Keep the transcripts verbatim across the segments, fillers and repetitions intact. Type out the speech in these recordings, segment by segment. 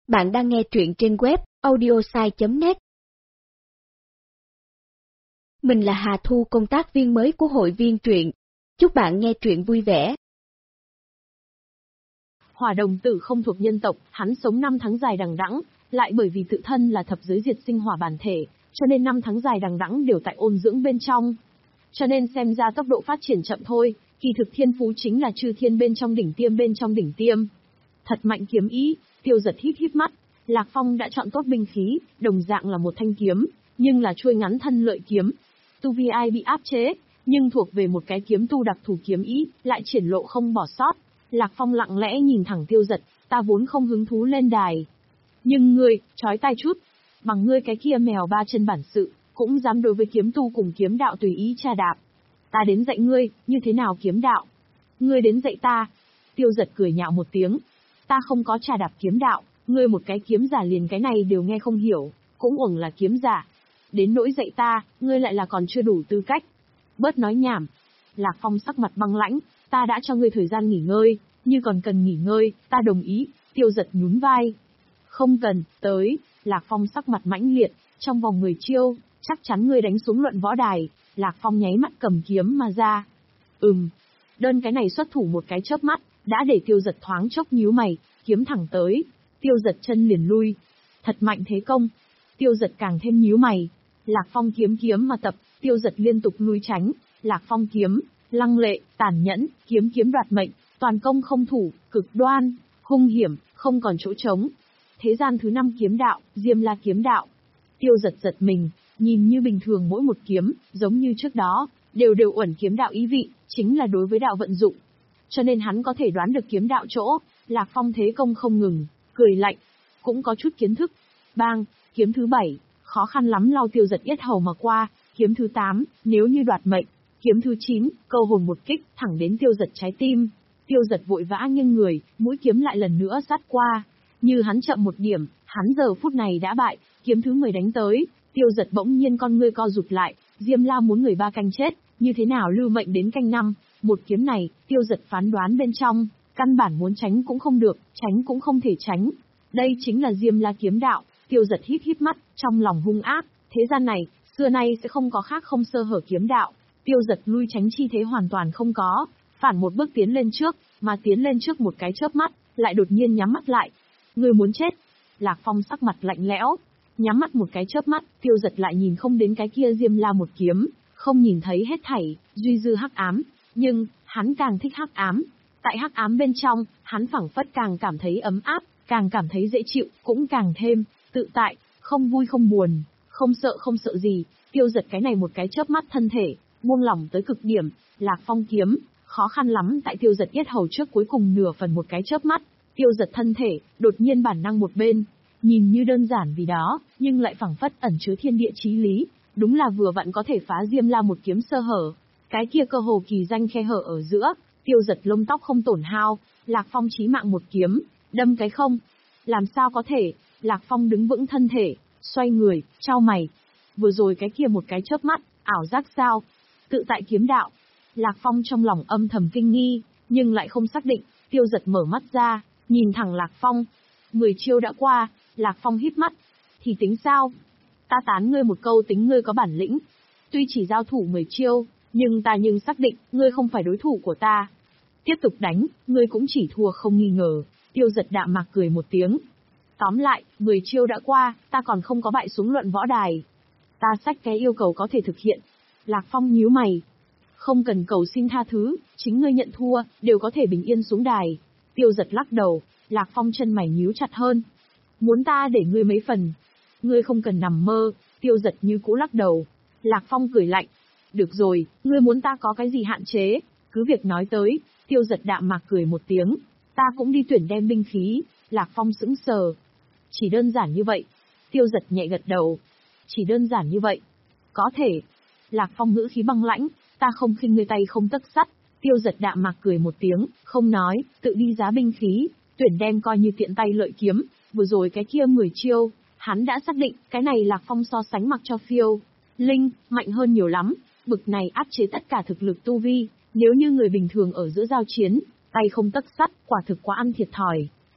Bạn đang nghe truyện trên web audiosai chấm net. Mình là Hà Thu, công tác viên mới của hội viên truyện. Chúc bạn nghe truyện vui vẻ. Hỏa đồng tử không thuộc nhân tộc, hắn sống năm tháng dài đằng đẵng, lại bởi vì tự thân là thập giới diệt sinh hỏa bản thể, cho nên năm tháng dài đằng đẵng đều tại ôn dưỡng bên trong. Cho nên xem ra tốc độ phát triển chậm thôi, kỳ thực thiên phú chính là chư thiên bên trong đỉnh tiêm bên trong đỉnh tiêm. Thật mạnh kiếm ý, Tiêu Giật híp híp mắt, Lạc Phong đã chọn tốt binh khí, đồng dạng là một thanh kiếm, nhưng là chuôi ngắn thân lợi kiếm. Tu vi ai bị áp chế, nhưng thuộc về một cái kiếm tu đặc thù kiếm ý, lại triển lộ không bỏ sót. Lạc Phong lặng lẽ nhìn thẳng Tiêu Giật, ta vốn không hứng thú lên đài. Nhưng ngươi, chói tai chút, bằng ngươi cái kia mèo ba chân bản sự, cũng dám đối với kiếm tu cùng kiếm đạo tùy ý tra đạp. Ta đến dạy ngươi, như thế nào kiếm đạo? Ngươi đến dạy ta. Tiêu Giật cười nhạo một tiếng. Ta không có trà đạp kiếm đạo, ngươi một cái kiếm giả liền cái này đều nghe không hiểu, cũng uổng là kiếm giả. Đến nỗi dạy ta, ngươi lại là còn chưa đủ tư cách. Bớt nói nhảm. Lạc Phong sắc mặt băng lãnh, ta đã cho ngươi thời gian nghỉ ngơi, như còn cần nghỉ ngơi, ta đồng ý. Tiêu Giật nhún vai. Không cần, tới. Lạc Phong sắc mặt mãnh liệt, trong vòng mười chiêu, chắc chắn ngươi đánh xuống luận võ đài. Lạc Phong nháy mắt cầm kiếm mà ra. Ừm. Đơn cái này xuất thủ một cái chớp mắt, đã để Tiêu Giật thoáng chốc nhíu mày, kiếm thẳng tới. Tiêu Giật chân liền lui. Thật mạnh thế công. Tiêu Giật càng thêm nhíu mày. Lạc Phong kiếm kiếm mà tập, Tiêu Giật liên tục lui tránh. Lạc Phong kiếm, lăng lệ, tàn nhẫn, kiếm kiếm đoạt mệnh, toàn công không thủ, cực đoan, hung hiểm, không còn chỗ trống. Thế gian thứ năm kiếm đạo, Diêm La kiếm đạo. Tiêu Giật giật mình, nhìn như bình thường mỗi một kiếm, giống như trước đó, đều đều uẩn kiếm đạo ý vị, chính là đối với đạo vận dụng. Cho nên hắn có thể đoán được kiếm đạo chỗ, Lạc Phong thế công không ngừng, cười lạnh, cũng có chút kiến thức. Bang, kiếm thứ bảy, khó khăn lắm lau Tiêu Giật yết hầu mà qua, kiếm thứ tám, nếu như đoạt mệnh, kiếm thứ chín, câu hồn một kích, thẳng đến Tiêu Giật trái tim. Tiêu Giật vội vã nghiêng người, mũi kiếm lại lần nữa sát qua. Như hắn chậm một điểm, hắn giờ phút này đã bại, kiếm thứ mười đánh tới, Tiêu Giật bỗng nhiên con ngươi co rụt lại, Diêm La muốn người ba canh chết, như thế nào lưu mệnh đến canh năm, một kiếm này, Tiêu Giật phán đoán bên trong, căn bản muốn tránh cũng không được, tránh cũng không thể tránh. Đây chính là Diêm La kiếm đạo. Tiêu Giật híp híp mắt, trong lòng hung ác, thế gian này, xưa nay sẽ không có khác không sơ hở kiếm đạo. Tiêu Giật lui tránh chi thế hoàn toàn không có, phản một bước tiến lên trước, mà tiến lên trước một cái chớp mắt, lại đột nhiên nhắm mắt lại. Người muốn chết. Lạc Phong sắc mặt lạnh lẽo, nhắm mắt một cái chớp mắt, Tiêu Giật lại nhìn không đến cái kia Diêm La một kiếm, không nhìn thấy hết thảy, duy dư hắc ám, nhưng, hắn càng thích hắc ám. Tại hắc ám bên trong, hắn phảng phất càng cảm thấy ấm áp, càng cảm thấy dễ chịu, cũng càng thêm tự tại, không vui không buồn, không sợ không sợ gì. Tiêu Giật cái này một cái chớp mắt thân thể, buông lỏng tới cực điểm. Lạc Phong kiếm, khó khăn lắm tại Tiêu Giật yết hầu trước cuối cùng nửa phần một cái chớp mắt. Tiêu Giật thân thể, đột nhiên bản năng một bên, nhìn như đơn giản vì đó, nhưng lại phảng phất ẩn chứa thiên địa chí lý, đúng là vừa vặn có thể phá Diêm La một kiếm sơ hở. Cái kia cơ hồ kỳ danh khe hở ở giữa, Tiêu Giật lông tóc không tổn hao, Lạc Phong chí mạng một kiếm, đâm cái không. Làm sao có thể? Lạc Phong đứng vững thân thể, xoay người, chau mày. Vừa rồi cái kia một cái chớp mắt, ảo giác sao? Tự tại kiếm đạo. Lạc Phong trong lòng âm thầm kinh nghi, nhưng lại không xác định. Tiêu Giật mở mắt ra, nhìn thẳng Lạc Phong. Mười chiêu đã qua, Lạc Phong híp mắt. Thì tính sao? Ta tán ngươi một câu tính ngươi có bản lĩnh. Tuy chỉ giao thủ mười chiêu, nhưng ta nhưng xác định, ngươi không phải đối thủ của ta. Tiếp tục đánh, ngươi cũng chỉ thua không nghi ngờ. Tiêu Giật đạm mạc cười một tiếng. Tóm lại, mười chiêu đã qua, ta còn không có bại xuống luận võ đài. Ta xách cái yêu cầu có thể thực hiện. Lạc Phong nhíu mày. Không cần cầu xin tha thứ, chính ngươi nhận thua, đều có thể bình yên xuống đài. Tiêu Giật lắc đầu, Lạc Phong chân mày nhíu chặt hơn. Muốn ta để ngươi mấy phần? Ngươi không cần nằm mơ. Tiêu Giật như cũ lắc đầu. Lạc Phong cười lạnh. Được rồi, ngươi muốn ta có cái gì hạn chế? Cứ việc nói tới. Tiêu Giật đạm mạc cười một tiếng. Ta cũng đi tuyển đem binh khí. Lạc Phong sững sờ. Chỉ đơn giản như vậy. Tiêu Giật nhẹ gật đầu. Chỉ đơn giản như vậy. Có thể. Lạc Phong ngữ khí băng lãnh. Ta không khinh ngươi tay không tấc sắt. Tiêu Giật đạm mạc cười một tiếng, không nói, tự đi giá binh khí, tuyển đem coi như tiện tay lợi kiếm. Vừa rồi cái kia mười chiêu, hắn đã xác định, cái này Lạc Phong so sánh mặc cho phiêu linh, mạnh hơn nhiều lắm. Bực này áp chế tất cả thực lực tu vi, nếu như người bình thường ở giữa giao chiến, tay không tấc sắt, quả thực quá ăn thiệt thòi.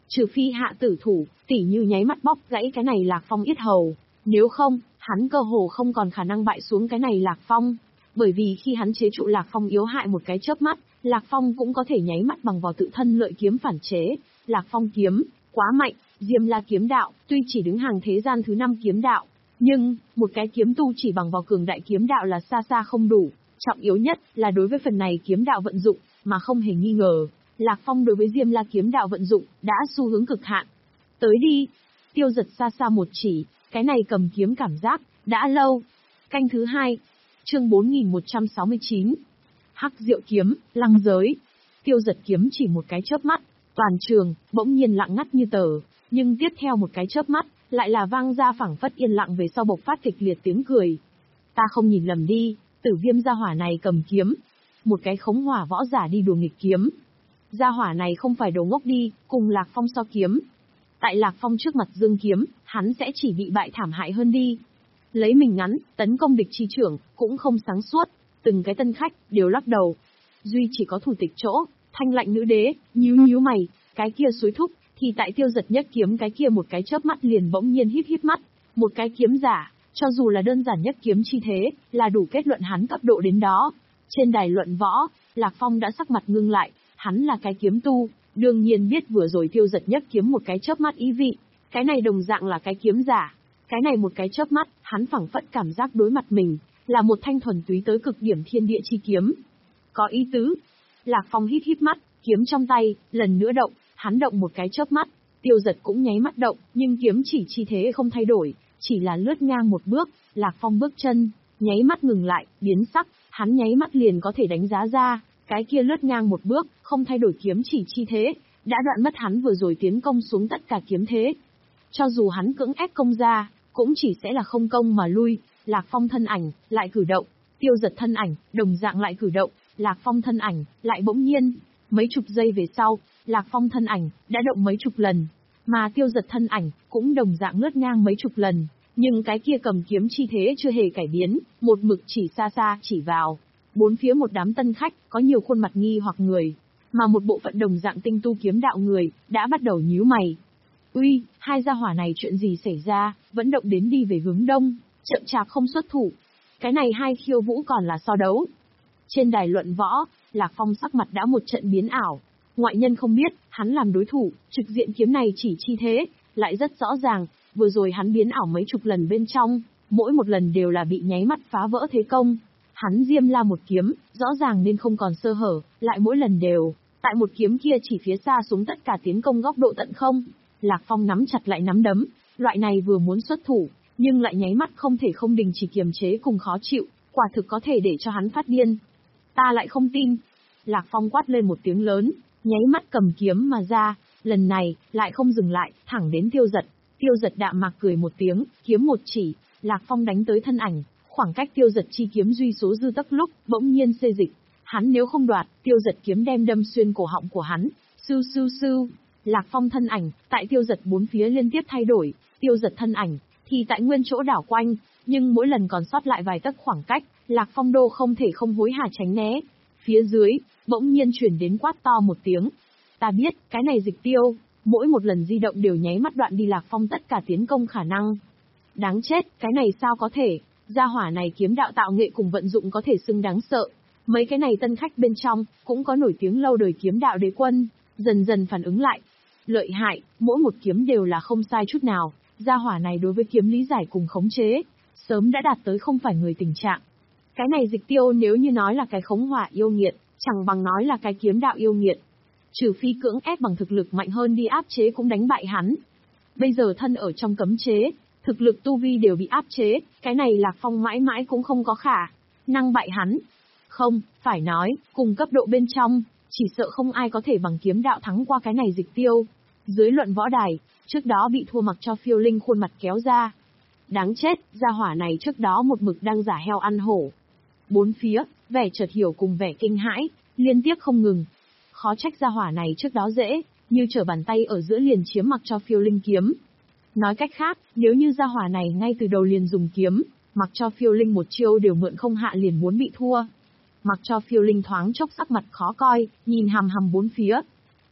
Trừ phi hạ tử thủ, tỉ như nháy mắt bóp gãy cái này Lạc Phong yết hầu, nếu không, hắn cơ hồ không còn khả năng bại xuống cái này Lạc Phong. Bởi vì khi hắn chế trụ Lạc Phong yếu hại một cái chớp mắt, Lạc Phong cũng có thể nháy mắt bằng vào tự thân lợi kiếm phản chế. Lạc Phong kiếm, quá mạnh, Diêm La kiếm đạo, tuy chỉ đứng hàng thế gian thứ năm kiếm đạo, nhưng, một cái kiếm tu chỉ bằng vào cường đại kiếm đạo là xa xa không đủ. Trọng yếu nhất là đối với phần này kiếm đạo vận dụng, mà không hề nghi ngờ, Lạc Phong đối với Diêm La kiếm đạo vận dụng, đã xu hướng cực hạn. Tới đi! Tiêu Giật xa xa một chỉ, cái này cầm kiếm cảm giác, đã lâu. Canh thứ hai, chương bốn nghìn một trăm sáu mươi chín. Hắc Diệu kiếm, lăng giới. Tiêu Giật kiếm chỉ một cái chớp mắt, toàn trường, bỗng nhiên lặng ngắt như tờ, nhưng tiếp theo một cái chớp mắt, lại là vang ra phảng phất yên lặng về sau bộc phát kịch liệt tiếng cười. Ta không nhìn lầm đi, Tử Viêm gia hỏa này cầm kiếm. Một cái khống hỏa võ giả đi đùa nghịch kiếm. Gia hỏa này không phải đồ ngốc đi, cùng Lạc Phong so kiếm. Tại Lạc Phong trước mặt dương kiếm, hắn sẽ chỉ bị bại thảm hại hơn đi. Lấy mình ngắn, tấn công địch chi trưởng, cũng không sáng suốt. Từng cái tân khách, đều lắc đầu. Duy chỉ có thủ tịch chỗ, Thanh Lạnh nữ đế, nhíu nhíu mày, cái kia xúi thúc, thì tại Tiêu Giật nhất kiếm cái kia một cái chớp mắt liền bỗng nhiên híp híp mắt. Một cái kiếm giả, cho dù là đơn giản nhất kiếm chi thế, là đủ kết luận hắn cấp độ đến đó. Trên đài luận võ, Lạc Phong đã sắc mặt ngưng lại, hắn là cái kiếm tu, đương nhiên biết vừa rồi Tiêu Giật nhất kiếm một cái chớp mắt ý vị, cái này đồng dạng là cái kiếm giả. Cái này một cái chớp mắt, hắn phảng phất cảm giác đối mặt mình, là một thanh thuần túy tới cực điểm thiên địa chi kiếm. Có ý tứ. Lạc Phong híp híp mắt, kiếm trong tay, lần nữa động, hắn động một cái chớp mắt, Tiêu Giật cũng nháy mắt động, nhưng kiếm chỉ chi thế không thay đổi, chỉ là lướt ngang một bước, Lạc Phong bước chân, nháy mắt ngừng lại, biến sắc, hắn nháy mắt liền có thể đánh giá ra, cái kia lướt ngang một bước, không thay đổi kiếm chỉ chi thế, đã đoạn mất hắn vừa rồi tiến công xuống tất cả kiếm thế. Cho dù hắn cưỡng ép công ra, cũng chỉ sẽ là không công mà lui. Lạc Phong thân ảnh, lại cử động, Tiêu Giật thân ảnh, đồng dạng lại cử động, Lạc Phong thân ảnh, lại bỗng nhiên. Mấy chục giây về sau, Lạc Phong thân ảnh, đã động mấy chục lần, mà Tiêu Giật thân ảnh, cũng đồng dạng lướt ngang mấy chục lần, nhưng cái kia cầm kiếm chi thế chưa hề cải biến, một mực chỉ xa xa, chỉ vào. Bốn phía một đám tân khách, có nhiều khuôn mặt nghi hoặc người, mà một bộ phận đồng dạng tinh tu kiếm đạo người, đã bắt đầu nhíu mày. Uy, hai gia hỏa này chuyện gì xảy ra, vẫn động đến đi về hướng đông, chậm chạp không xuất thủ. Cái này hai khiêu vũ còn là so đấu. Trên đài luận võ, Lạc Phong sắc mặt đã một trận biến ảo. Ngoại nhân không biết, hắn làm đối thủ, trực diện kiếm này chỉ chi thế, lại rất rõ ràng, vừa rồi hắn biến ảo mấy chục lần bên trong, mỗi một lần đều là bị nháy mắt phá vỡ thế công. Hắn Diêm La một kiếm, rõ ràng nên không còn sơ hở, lại mỗi lần đều, tại một kiếm kia chỉ phía xa xuống tất cả tiến công góc độ tận không. Lạc Phong nắm chặt lại nắm đấm, loại này vừa muốn xuất thủ, nhưng lại nháy mắt không thể không đình chỉ kiềm chế cùng khó chịu, quả thực có thể để cho hắn phát điên. Ta lại không tin. Lạc Phong quát lên một tiếng lớn, nháy mắt cầm kiếm mà ra, lần này, lại không dừng lại, thẳng đến Tiêu Giật. Tiêu Giật đạm mạc cười một tiếng, kiếm một chỉ, Lạc Phong đánh tới thân ảnh, khoảng cách Tiêu Giật chi kiếm duy số dư tấc lúc, bỗng nhiên xê dịch. Hắn nếu không đoạt, Tiêu Giật kiếm đem đâm xuyên cổ họng của hắn, sưu sưu sưu. Lạc Phong thân ảnh, tại Tiêu Giật bốn phía liên tiếp thay đổi, Tiêu Giật thân ảnh, thì tại nguyên chỗ đảo quanh, nhưng mỗi lần còn sót lại vài tấc khoảng cách, Lạc Phong đô không thể không hối hả tránh né. Phía dưới, bỗng nhiên chuyển đến quát to một tiếng. Ta biết, cái này dịch tiêu, mỗi một lần di động đều nháy mắt đoạn đi Lạc Phong tất cả tiến công khả năng. Đáng chết, cái này sao có thể, gia hỏa này kiếm đạo tạo nghệ cùng vận dụng có thể xưng đáng sợ. Mấy cái này tân khách bên trong, cũng có nổi tiếng lâu đời kiếm đạo đế quân, dần dần phản ứng lại. Lợi hại, mỗi một kiếm đều là không sai chút nào, gia hỏa này đối với kiếm lý giải cùng khống chế, sớm đã đạt tới không phải người tình trạng. Cái này dịch tiêu nếu như nói là cái khống hỏa yêu nghiệt, chẳng bằng nói là cái kiếm đạo yêu nghiệt. Trừ phi cưỡng ép bằng thực lực mạnh hơn đi áp chế cũng đánh bại hắn. Bây giờ thân ở trong cấm chế, thực lực tu vi đều bị áp chế, cái này Lạc Phong mãi mãi cũng không có khả năng bại hắn. Không, phải nói, cùng cấp độ bên trong, chỉ sợ không ai có thể bằng kiếm đạo thắng qua cái này dịch tiêu. Dưới luận võ đài, trước đó bị thua mặc cho Phiêu Linh khuôn mặt kéo ra. Đáng chết, gia hỏa này trước đó một mực đang giả heo ăn hổ. Bốn phía, vẻ chợt hiểu cùng vẻ kinh hãi, liên tiếp không ngừng. Khó trách gia hỏa này trước đó dễ, như trở bàn tay ở giữa liền chiếm mặc cho Phiêu Linh kiếm. Nói cách khác, nếu như gia hỏa này ngay từ đầu liền dùng kiếm, mặc cho Phiêu Linh một chiêu đều mượn không hạ liền muốn bị thua. Mặc cho Phiêu Linh thoáng chốc sắc mặt khó coi, nhìn hằm hằm bốn phía.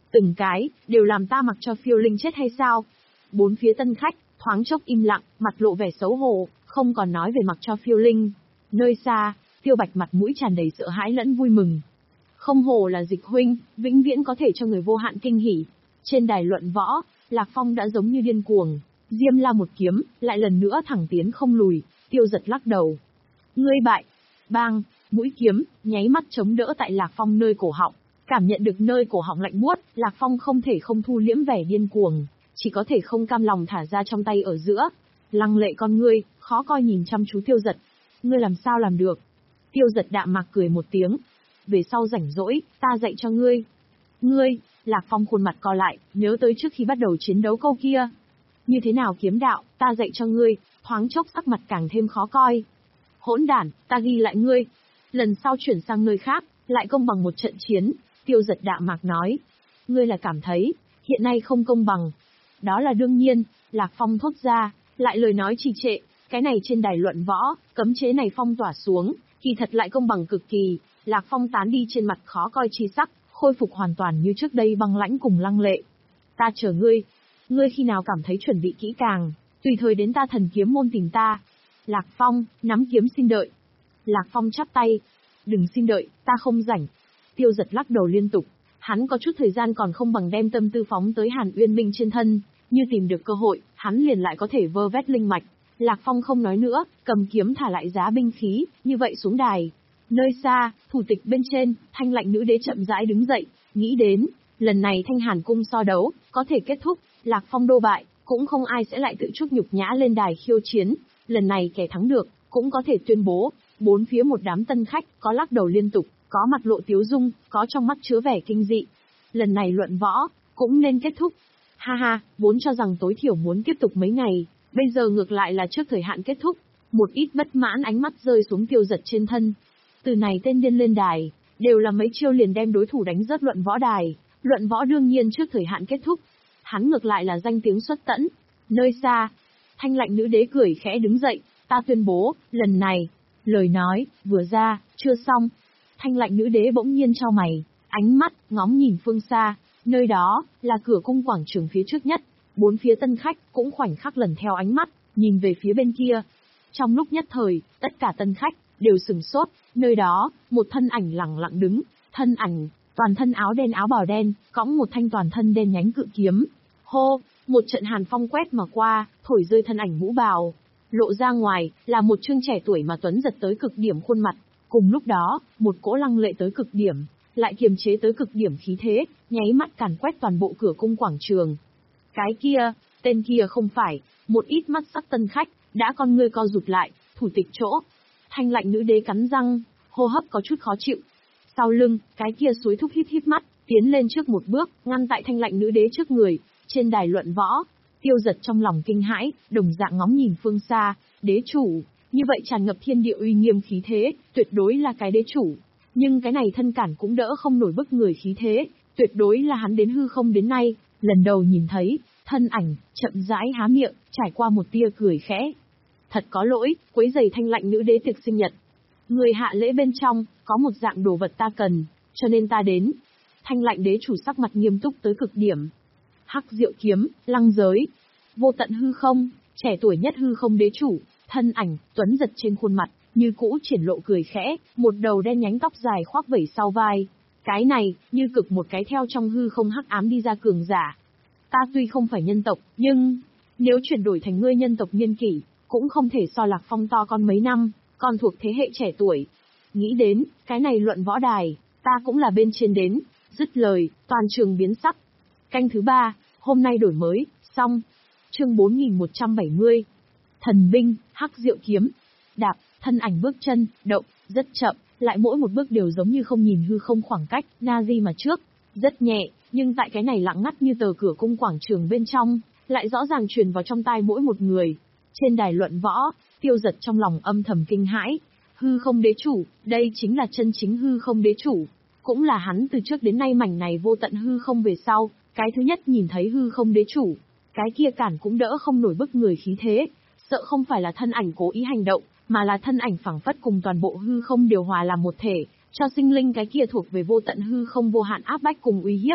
Từng cái, đều làm ta mặc cho phiêu linh chết hay sao? Bốn phía tân khách, thoáng chốc im lặng, mặt lộ vẻ xấu hổ, không còn nói về mặc cho phiêu linh. Nơi xa, Tiêu Bạch mặt mũi tràn đầy sợ hãi lẫn vui mừng. Không hổ là Dịch huynh, vĩnh viễn có thể cho người vô hạn kinh hỉ. Trên đài luận võ, Lạc Phong đã giống như điên cuồng, diêm la một kiếm, lại lần nữa thẳng tiến không lùi. Tiêu Giật lắc đầu. Ngươi bại. Bang, mũi kiếm, nháy mắt chống đỡ tại Lạc Phong nơi cổ họng. Cảm nhận được nơi cổ họng lạnh buốt, Lạc Phong không thể không thu liễm vẻ điên cuồng, chỉ có thể không cam lòng thả ra trong tay ở giữa. Lăng lệ con ngươi, khó coi nhìn chăm chú Tiêu Giật. Ngươi làm sao làm được? Tiêu Giật đạm mạc cười một tiếng. Về sau rảnh rỗi, ta dạy cho ngươi. Ngươi, Lạc Phong khuôn mặt co lại, nhớ tới trước khi bắt đầu chiến đấu câu kia. Như thế nào kiếm đạo, ta dạy cho ngươi, thoáng chốc sắc mặt càng thêm khó coi. Hỗn đản, ta ghi lại ngươi. Lần sau chuyển sang nơi khác, lại công bằng một trận chiến. Tiêu Giật đạm mạc nói. Ngươi là cảm thấy, hiện nay không công bằng. Đó là đương nhiên, Lạc Phong thốt ra, lại lời nói trì trệ. Cái này trên đài luận võ, cấm chế này phong tỏa xuống, kỳ thật lại công bằng cực kỳ. Lạc Phong tán đi trên mặt khó coi chi sắc, khôi phục hoàn toàn như trước đây băng lãnh cùng lăng lệ. Ta chờ ngươi. Ngươi khi nào cảm thấy chuẩn bị kỹ càng, tùy thời đến ta Thần Kiếm môn tìm ta. Lạc Phong, nắm kiếm xin đợi. Lạc Phong chắp tay. Đừng xin đợi, ta không rảnh. Tiêu Giật lắc đầu liên tục. Hắn có chút thời gian còn không bằng đem tâm tư phóng tới Hàn Uyên Minh trên thân, như tìm được cơ hội, hắn liền lại có thể vơ vét linh mạch. Lạc Phong không nói nữa, cầm kiếm thả lại giá binh khí, như vậy xuống đài. Nơi xa, thủ tịch bên trên, Thanh Lạnh Nữ Đế chậm rãi đứng dậy, nghĩ đến, lần này Thanh Hàn cung so đấu, có thể kết thúc, Lạc Phong đô bại, cũng không ai sẽ lại tự chuốc nhục nhã lên đài khiêu chiến. Lần này kẻ thắng được, cũng có thể tuyên bố. Bốn phía một đám tân khách, có lắc đầu liên tục, có mặt lộ tiếu dung, có trong mắt chứa vẻ kinh dị. Lần này luận võ, cũng nên kết thúc. Ha ha, vốn cho rằng tối thiểu muốn tiếp tục mấy ngày, bây giờ ngược lại là trước thời hạn kết thúc. Một ít bất mãn ánh mắt rơi xuống Tiêu Giật trên thân. Từ này tên điên lên đài, đều là mấy chiêu liền đem đối thủ đánh rớt luận võ đài. Luận võ đương nhiên trước thời hạn kết thúc. Hắn ngược lại là danh tiếng xuất tẫn. Nơi xa, Thanh Lạnh Nữ Đế cười khẽ đứng dậy, ta tuyên bố, lần này, lời nói, vừa ra, chưa xong. Thanh Lạnh Nữ Đế bỗng nhiên chau mày, ánh mắt, ngóng nhìn phương xa, nơi đó, là cửa cung quảng trường phía trước nhất. Bốn phía tân khách, cũng khoảnh khắc lần theo ánh mắt, nhìn về phía bên kia. Trong lúc nhất thời, tất cả tân khách, đều sừng sốt, nơi đó, một thân ảnh lẳng lặng đứng, thân ảnh, toàn thân áo đen áo bào đen, cõng một thanh toàn thân đen nhánh cự kiếm. Hô, một trận hàn phong quét mà qua, thổi rơi thân ảnh mũ bào. Lộ ra ngoài, là một trương trẻ tuổi mà tuấn giật tới cực điểm khuôn mặt. Cùng lúc đó, một cỗ lăng lệ tới cực điểm, lại kiềm chế tới cực điểm khí thế, nháy mắt càn quét toàn bộ cửa cung quảng trường. Cái kia, tên kia không phải, một ít mắt sắc tân khách, đã con ngươi co rụt lại, thủ tịch chỗ. Thanh Lạnh Nữ Đế cắn răng, hô hấp có chút khó chịu. Sau lưng, cái kia suối thúc híp híp mắt, tiến lên trước một bước, ngăn tại Thanh Lạnh Nữ Đế trước người. Trên đài luận võ, Tiêu Giật trong lòng kinh hãi, đồng dạng ngóng nhìn phương xa, đế chủ, như vậy tràn ngập thiên địa uy nghiêm khí thế, tuyệt đối là cái đế chủ. Nhưng cái này thân cản cũng đỡ không nổi bức người khí thế, tuyệt đối là hắn đến hư không đến nay, lần đầu nhìn thấy, thân ảnh, chậm rãi há miệng, trải qua một tia cười khẽ. Thật có lỗi, quấy rầy Thanh Lạnh Nữ Đế tiệc sinh nhật. Người hạ lễ bên trong, có một dạng đồ vật ta cần, cho nên ta đến. Thanh Lạnh Đế chủ sắc mặt nghiêm túc tới cực điểm. Hắc Diệu kiếm, lăng giới, vô tận hư không, trẻ tuổi nhất hư không đế chủ, thân ảnh, tuấn giật trên khuôn mặt, như cũ triển lộ cười khẽ, một đầu đen nhánh tóc dài khoác vẩy sau vai. Cái này, như cực một cái theo trong hư không hắc ám đi ra cường giả. Ta tuy không phải nhân tộc, nhưng, nếu chuyển đổi thành ngươi nhân tộc niên kỷ, cũng không thể so Lạc Phong to con mấy năm, còn thuộc thế hệ trẻ tuổi. Nghĩ đến, cái này luận võ đài, ta cũng là bên trên đến, dứt lời, toàn trường biến sắc. Canh thứ ba, hôm nay đổi mới, xong. Chương bốn nghìn một trăm bảy mươi. Thần binh, hắc diệu kiếm. Đạp, thân ảnh bước chân, động, rất chậm, lại mỗi một bước đều giống như không nhìn hư không khoảng cách, na di mà trước. Rất nhẹ, nhưng tại cái này lặng ngắt như tờ cửa cung quảng trường bên trong, lại rõ ràng truyền vào trong tai mỗi một người. Trên đài luận võ, Tiêu Giật trong lòng âm thầm kinh hãi. Hư không đế chủ, đây chính là chân chính hư không đế chủ. Cũng là hắn từ trước đến nay mảnh này vô tận hư không về sau, cái thứ nhất nhìn thấy hư không đế chủ. Cái kia cản cũng đỡ không nổi bức người khí thế, sợ không phải là thân ảnh cố ý hành động, mà là thân ảnh phảng phất cùng toàn bộ hư không điều hòa làm một thể, cho sinh linh cái kia thuộc về vô tận hư không vô hạn áp bách cùng uy hiếp.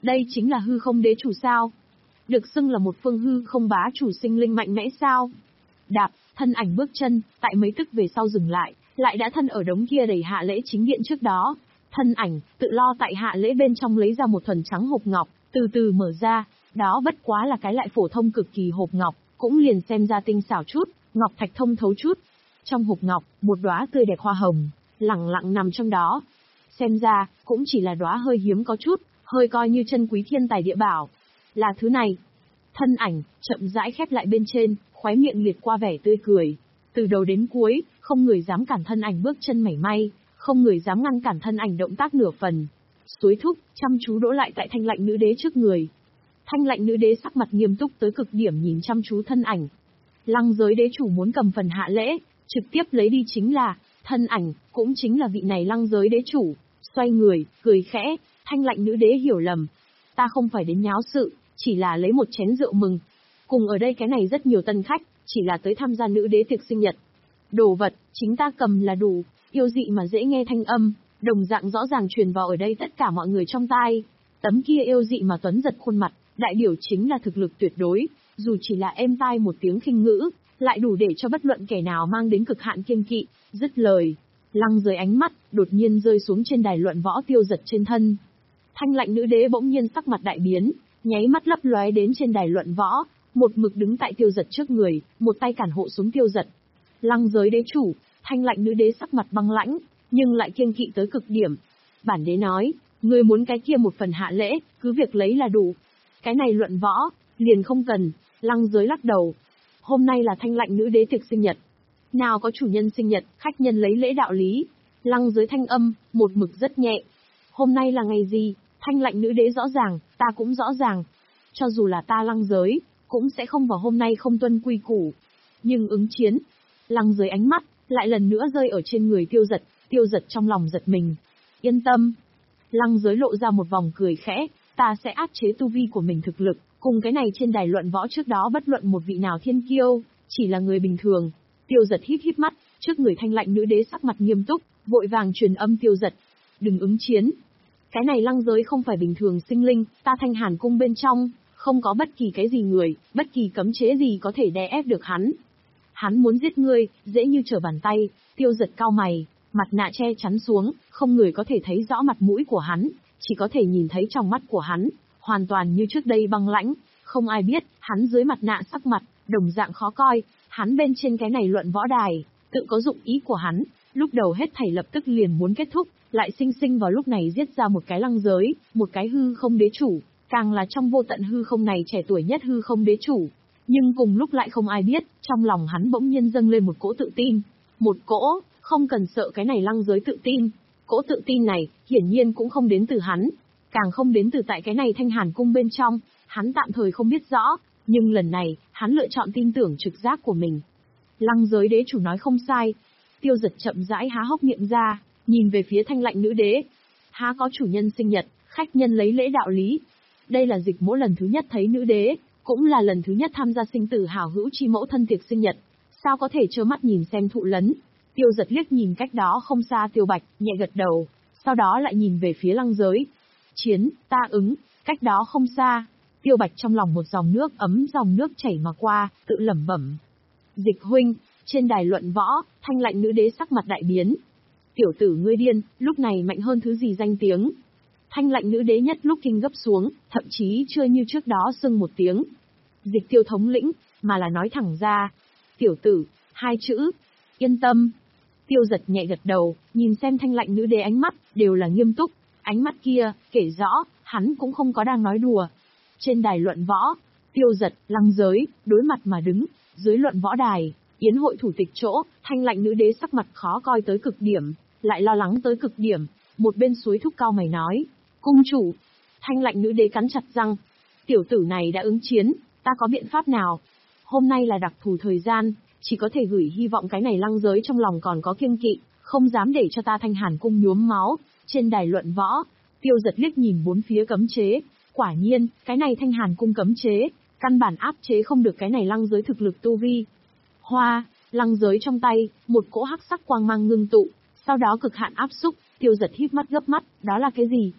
Đây chính là hư không đế chủ sao? Được xưng là một phương hư không bá chủ sinh linh mạnh mẽ sao? Đạp, thân ảnh bước chân, tại mấy tức về sau dừng lại, lại đã thân ở đống kia đầy hạ lễ chính điện trước đó. Thân ảnh, tự lo tại hạ lễ bên trong lấy ra một thuần trắng hộp ngọc, từ từ mở ra, đó bất quá là cái lại phổ thông cực kỳ hộp ngọc, cũng liền xem ra tinh xảo chút, ngọc thạch thông thấu chút. Trong hộp ngọc, một đóa tươi đẹp hoa hồng, lẳng lặng nằm trong đó. Xem ra, cũng chỉ là đóa hơi hiếm có chút, hơi coi như chân quý thiên tài địa bảo. Là thứ này. Thân ảnh, chậm rãi khép lại bên trên, khóe miệng liệt qua vẻ tươi cười. Từ đầu đến cuối, không người dám cản thân ảnh bước chân mảy may, không người dám ngăn cản thân ảnh động tác nửa phần. Suối thúc, chăm chú đỗ lại tại thanh lạnh nữ đế trước người. Thanh lạnh nữ đế sắc mặt nghiêm túc tới cực điểm nhìn chăm chú thân ảnh. Lăng giới đế chủ muốn cầm phần hạ lễ, trực tiếp lấy đi chính là, thân ảnh, cũng chính là vị này lăng giới đế chủ. Xoay người, cười khẽ, thanh lạnh nữ đế hiểu lầm. Ta không phải đến nháo sự, chỉ là lấy một chén rượu mừng. Cùng ở đây cái này rất nhiều tân khách, chỉ là tới tham gia nữ đế tiệc sinh nhật. Đồ vật, chính ta cầm là đủ, yêu dị mà dễ nghe thanh âm, đồng dạng rõ ràng truyền vào ở đây tất cả mọi người trong tai. Tấm kia yêu dị mà tuấn giật khuôn mặt, đại biểu chính là thực lực tuyệt đối, dù chỉ là êm tai một tiếng khinh ngữ, lại đủ để cho bất luận kẻ nào mang đến cực hạn kiêng kỵ. Dứt lời, lăng dưới ánh mắt, đột nhiên rơi xuống trên đài luận võ Tiêu Giật trên thân. Thanh lạnh nữ đế bỗng nhiên sắc mặt đại biến, nháy mắt lấp lóe đến trên đài luận võ, một mực đứng tại Tiêu Giật trước người, một tay cản hộ xuống Tiêu Giật. Lăng giới đế chủ, thanh lạnh nữ đế sắc mặt băng lãnh, nhưng lại kiêng kỵ tới cực điểm. Bản đế nói, người muốn cái kia một phần hạ lễ, cứ việc lấy là đủ. Cái này luận võ, liền không cần. Lăng giới lắc đầu. Hôm nay là thanh lạnh nữ đế tiệc sinh nhật. Nào có chủ nhân sinh nhật, khách nhân lấy lễ đạo lý. Lăng giới thanh âm, một mực rất nhẹ. Hôm nay là ngày gì, thanh lạnh nữ đế rõ ràng, ta cũng rõ ràng. Cho dù là ta lăng giới, cũng sẽ không vào hôm nay không tuân quy củ. Nhưng ứng chiến, lăng giới ánh mắt, lại lần nữa rơi ở trên người Tiêu Giật, Tiêu Giật trong lòng giật mình. Yên tâm. Lăng giới lộ ra một vòng cười khẽ, ta sẽ áp chế tu vi của mình thực lực, cùng cái này trên đài luận võ trước đó bất luận một vị nào thiên kiêu, chỉ là người bình thường. Tiêu Giật híp híp mắt, trước người thanh lạnh nữ đế sắc mặt nghiêm túc, vội vàng truyền âm Tiêu Giật. Đừng ứng chiến. Cái này lăng giới không phải bình thường sinh linh, ta thanh hàn cung bên trong, không có bất kỳ cái gì người, bất kỳ cấm chế gì có thể đè ép được hắn. Hắn muốn giết ngươi, dễ như trở bàn tay. Tiêu Giật cau mày, mặt nạ che chắn xuống, không người có thể thấy rõ mặt mũi của hắn, chỉ có thể nhìn thấy trong mắt của hắn, hoàn toàn như trước đây băng lãnh, không ai biết, hắn dưới mặt nạ sắc mặt, đồng dạng khó coi, hắn bên trên cái này luận võ đài, tự có dụng ý của hắn, lúc đầu hết thảy lập tức liền muốn kết thúc, lại sinh sinh vào lúc này giết ra một cái lăng giới, một cái hư không đế chủ, càng là trong vô tận hư không này trẻ tuổi nhất hư không đế chủ. Nhưng cùng lúc lại không ai biết, trong lòng hắn bỗng nhiên dâng lên một cỗ tự tin. Một cỗ, không cần sợ cái này lăng giới tự tin. Cỗ tự tin này, hiển nhiên cũng không đến từ hắn, càng không đến từ tại cái này thanh hàn cung bên trong, hắn tạm thời không biết rõ, nhưng lần này, hắn lựa chọn tin tưởng trực giác của mình. Lăng giới đế chủ nói không sai. Tiêu Giật chậm rãi há hốc miệng ra, nhìn về phía thanh lạnh nữ đế. Há có chủ nhân sinh nhật, khách nhân lấy lễ đạo lý. Đây là Dịch Mỗ lần thứ nhất thấy nữ đế, cũng là lần thứ nhất tham gia sinh tử hảo hữu chi mẫu thân tiệc sinh nhật, sao có thể trơ mắt nhìn xem thụ lấn. Tiêu Giật liếc nhìn cách đó không xa Tiêu Bạch, nhẹ gật đầu, sau đó lại nhìn về phía lăng giới. Chiến, ta ứng, cách đó không xa. Tiêu Bạch trong lòng một dòng nước ấm dòng nước chảy mà qua, tự lẩm bẩm. Dịch huynh, trên đài luận võ, thanh lạnh nữ đế sắc mặt đại biến. Tiểu tử ngươi điên, lúc này mạnh hơn thứ gì danh tiếng. Thanh lạnh nữ đế nhất lúc kinh gấp xuống, thậm chí chưa như trước đó xưng một tiếng. Dịch Tiêu thống lĩnh, mà là nói thẳng ra. Tiểu tử, hai chữ. Yên tâm. Tiêu Giật nhẹ gật đầu, nhìn xem thanh lạnh nữ đế ánh mắt, đều là nghiêm túc. Ánh mắt kia, kể rõ, hắn cũng không có đang nói đùa. Trên đài luận võ, Tiêu Giật, lăng giới, đối mặt mà đứng. Dưới luận võ đài, yến hội thủ tịch chỗ, thanh lạnh nữ đế sắc mặt khó coi tới cực điểm, lại lo lắng tới cực điểm. Một bên suối thúc cao mày nói. Cung chủ. Thanh lạnh nữ đế cắn chặt răng. Tiểu tử này đã ứng chiến, ta có biện pháp nào? Hôm nay là đặc thù thời gian, chỉ có thể gửi hy vọng cái này lăng giới trong lòng còn có kiêng kỵ, không dám để cho ta thanh hàn cung nhuốm máu. Trên đài luận võ, Tiêu Giật liếc nhìn bốn phía cấm chế. Quả nhiên, cái này thanh hàn cung cấm chế, căn bản áp chế không được cái này lăng giới thực lực tu vi. Hoa, lăng giới trong tay, một cỗ hắc sắc quang mang ngưng tụ, sau đó cực hạn áp xúc. Tiêu Giật híp mắt gấp mắt, đó là cái gì?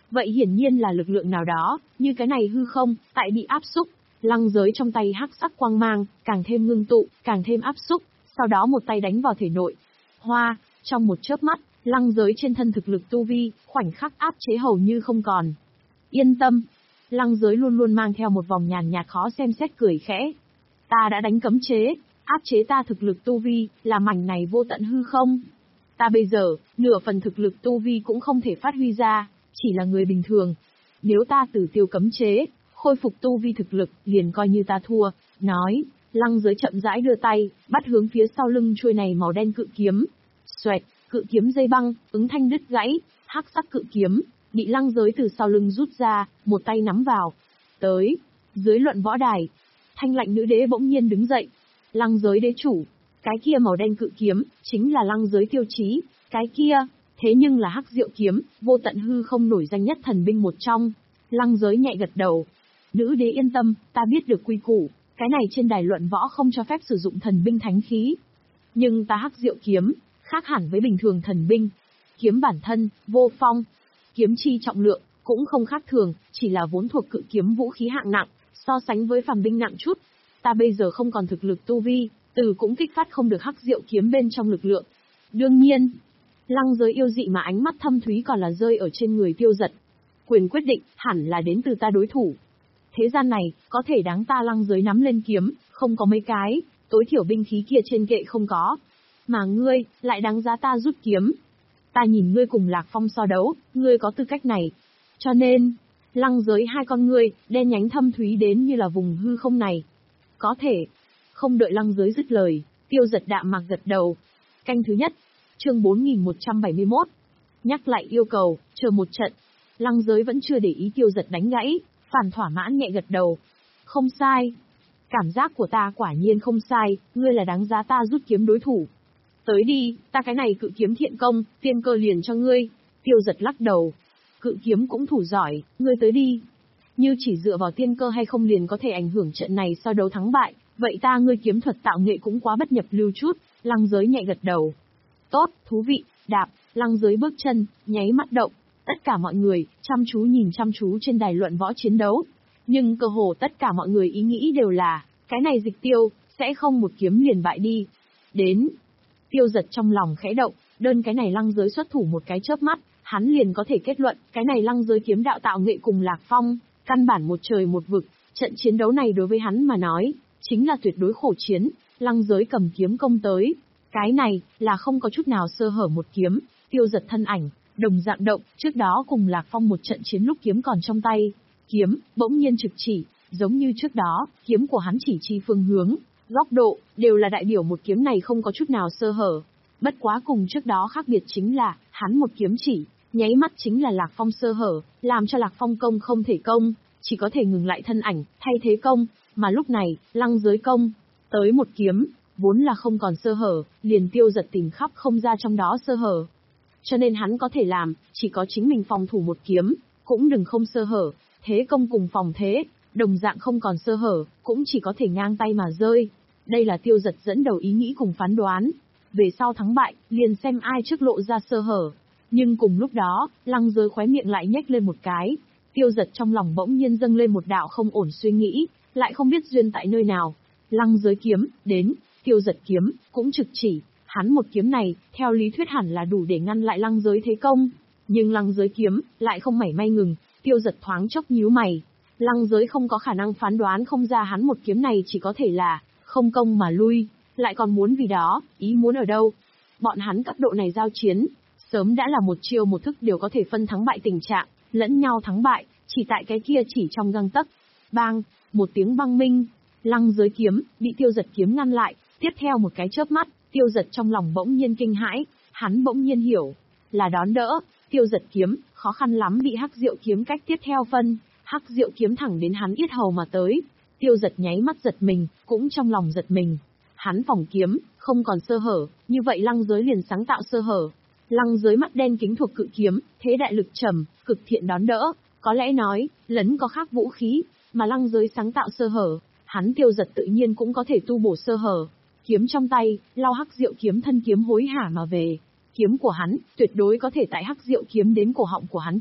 Vậy hiển nhiên là lực lượng nào đó, như cái này hư không, tại bị áp xúc, lăng giới trong tay hắc sắc quang mang, càng thêm ngưng tụ, càng thêm áp xúc, sau đó một tay đánh vào thể nội. Hoa, trong một chớp mắt, lăng giới trên thân thực lực tu vi, khoảnh khắc áp chế hầu như không còn. Yên tâm, lăng giới luôn luôn mang theo một vòng nhàn nhạt khó xem xét cười khẽ. Ta đã đánh cấm chế, áp chế ta thực lực tu vi, là mảnh này vô tận hư không. Ta bây giờ, nửa phần thực lực tu vi cũng không thể phát huy ra, chỉ là người bình thường. Nếu ta tử tiêu cấm chế, khôi phục tu vi thực lực, liền coi như ta thua. Nói, lăng giới chậm rãi đưa tay, bắt hướng phía sau lưng chuôi này màu đen cự kiếm. Xoẹt, cự kiếm dây băng, ứng thanh đứt gãy, hắc sắc cự kiếm, bị lăng giới từ sau lưng rút ra, một tay nắm vào. Tới, dưới luận võ đài, Thanh Lạnh nữ đế bỗng nhiên đứng dậy. Lăng giới đế chủ, cái kia màu đen cự kiếm, chính là lăng giới tiêu chí, cái kia, thế nhưng là hắc diệu kiếm, vô tận hư không nổi danh nhất thần binh một trong. Lăng giới nhẹ gật đầu. Nữ đế yên tâm, ta biết được quy củ, cái này trên đài luận võ không cho phép sử dụng thần binh thánh khí. Nhưng ta hắc diệu kiếm, khác hẳn với bình thường thần binh. Kiếm bản thân, vô phong. Kiếm chi trọng lượng, cũng không khác thường, chỉ là vốn thuộc cự kiếm vũ khí hạng nặng, so sánh với phàm binh nặng chút. Ta bây giờ không còn thực lực tu vi, từ cũng kích phát không được hắc diệu kiếm bên trong lực lượng. Đương nhiên, lăng giới yêu dị mà ánh mắt thâm thúy còn là rơi ở trên người Tiêu Dật. Quyền quyết định, hẳn là đến từ ta đối thủ. Thế gian này, có thể đáng ta lăng giới nắm lên kiếm, không có mấy cái, tối thiểu binh khí kia trên kệ không có. Mà ngươi, lại đáng giá ta rút kiếm. Ta nhìn ngươi cùng Lạc Phong so đấu, ngươi có tư cách này. Cho nên, lăng giới hai con ngươi, đen nhánh thâm thúy đến như là vùng hư không này. Có thể. Không đợi lăng giới dứt lời, Tiêu Dật đạm mạc gật đầu. Canh thứ nhất, chương bốn nghìn một trăm bảy mươi mốt. Nhắc lại yêu cầu, chờ một trận. Lăng giới vẫn chưa để ý Tiêu Dật đánh gãy, phản thỏa mãn nhẹ gật đầu. Không sai. Cảm giác của ta quả nhiên không sai, ngươi là đáng giá ta rút kiếm đối thủ. Tới đi, ta cái này cự kiếm thiện công, tiên cơ liền cho ngươi. Tiêu Dật lắc đầu. Cự kiếm cũng thủ giỏi, ngươi tới đi. Như chỉ dựa vào tiên cơ hay không liền có thể ảnh hưởng trận này so đấu thắng bại, vậy ta ngươi kiếm thuật tạo nghệ cũng quá bất nhập lưu chút. Lăng giới nhẹ gật đầu. Tốt, thú vị, đạp, lăng giới bước chân, nháy mắt động. Tất cả mọi người, chăm chú nhìn chăm chú trên đài luận võ chiến đấu. Nhưng cơ hồ tất cả mọi người ý nghĩ đều là, cái này dịch tiêu, sẽ không một kiếm liền bại đi. Đến. Tiêu Dật trong lòng khẽ động, đơn cái này lăng giới xuất thủ một cái chớp mắt, hắn liền có thể kết luận, cái này lăng giới kiếm đạo tạo nghệ cùng Lạc Phong, căn bản một trời một vực, trận chiến đấu này đối với hắn mà nói, chính là tuyệt đối khổ chiến, lăng giới cầm kiếm công tới. Cái này, là không có chút nào sơ hở một kiếm, Tiêu Dật thân ảnh, đồng dạng động, trước đó cùng Lạc Phong một trận chiến lúc kiếm còn trong tay. Kiếm, bỗng nhiên trực chỉ, giống như trước đó, kiếm của hắn chỉ chi phương hướng, góc độ, đều là đại biểu một kiếm này không có chút nào sơ hở. Bất quá cùng trước đó khác biệt chính là, hắn một kiếm chỉ, nháy mắt chính là Lạc Phong sơ hở, làm cho Lạc Phong công không thể công, chỉ có thể ngừng lại thân ảnh, thay thế công, mà lúc này, lăng giới công, tới một kiếm, vốn là không còn sơ hở, liền Tiêu Dật tìm khắp không ra trong đó sơ hở. Cho nên hắn có thể làm, chỉ có chính mình phòng thủ một kiếm, cũng đừng không sơ hở, thế công cùng phòng thế, đồng dạng không còn sơ hở, cũng chỉ có thể ngang tay mà rơi. Đây là Tiêu Dật dẫn đầu ý nghĩ cùng phán đoán. Về sau thắng bại, liền xem ai trước lộ ra sơ hở. Nhưng cùng lúc đó, lăng giới khóe miệng lại nhếch lên một cái. Tiêu Dật trong lòng bỗng nhiên dâng lên một đạo không ổn suy nghĩ, lại không biết duyên tại nơi nào. Lăng giới kiếm, đến, Tiêu Dật kiếm, cũng trực chỉ. Hắn một kiếm này, theo lý thuyết hẳn là đủ để ngăn lại lăng giới thế công. Nhưng lăng giới kiếm, lại không mảy may ngừng. Tiêu Dật thoáng chốc nhíu mày. Lăng giới không có khả năng phán đoán không ra hắn một kiếm này chỉ có thể là không công mà lui, lại còn muốn vì đó, ý muốn ở đâu. Bọn hắn cấp độ này giao chiến, sớm đã là một chiêu một thức đều có thể phân thắng bại tình trạng, lẫn nhau thắng bại, chỉ tại cái kia chỉ trong gang tấc. Bang, một tiếng băng minh, lăng giới kiếm, bị Tiêu Dật kiếm ngăn lại, tiếp theo một cái chớp mắt, Tiêu Dật trong lòng bỗng nhiên kinh hãi, hắn bỗng nhiên hiểu, là đón đỡ, Tiêu Dật kiếm, khó khăn lắm bị hắc diệu kiếm cách tiếp theo phân, hắc diệu kiếm thẳng đến hắn yết hầu mà tới. Tiêu Dật nháy mắt giật mình, cũng trong lòng giật mình. Hắn phòng kiếm, không còn sơ hở, như vậy lăng giới liền sáng tạo sơ hở. Lăng giới mắt đen kính thuộc cự kiếm, thế đại lực trầm, cực thiện đón đỡ, có lẽ nói, lấn có khác vũ khí, mà lăng giới sáng tạo sơ hở, hắn Tiêu Dật tự nhiên cũng có thể tu bổ sơ hở. Kiếm trong tay, lau hắc diệu kiếm thân kiếm hối hả mà về. Kiếm của hắn, tuyệt đối có thể tại hắc diệu kiếm đến cổ họng của hắn trước,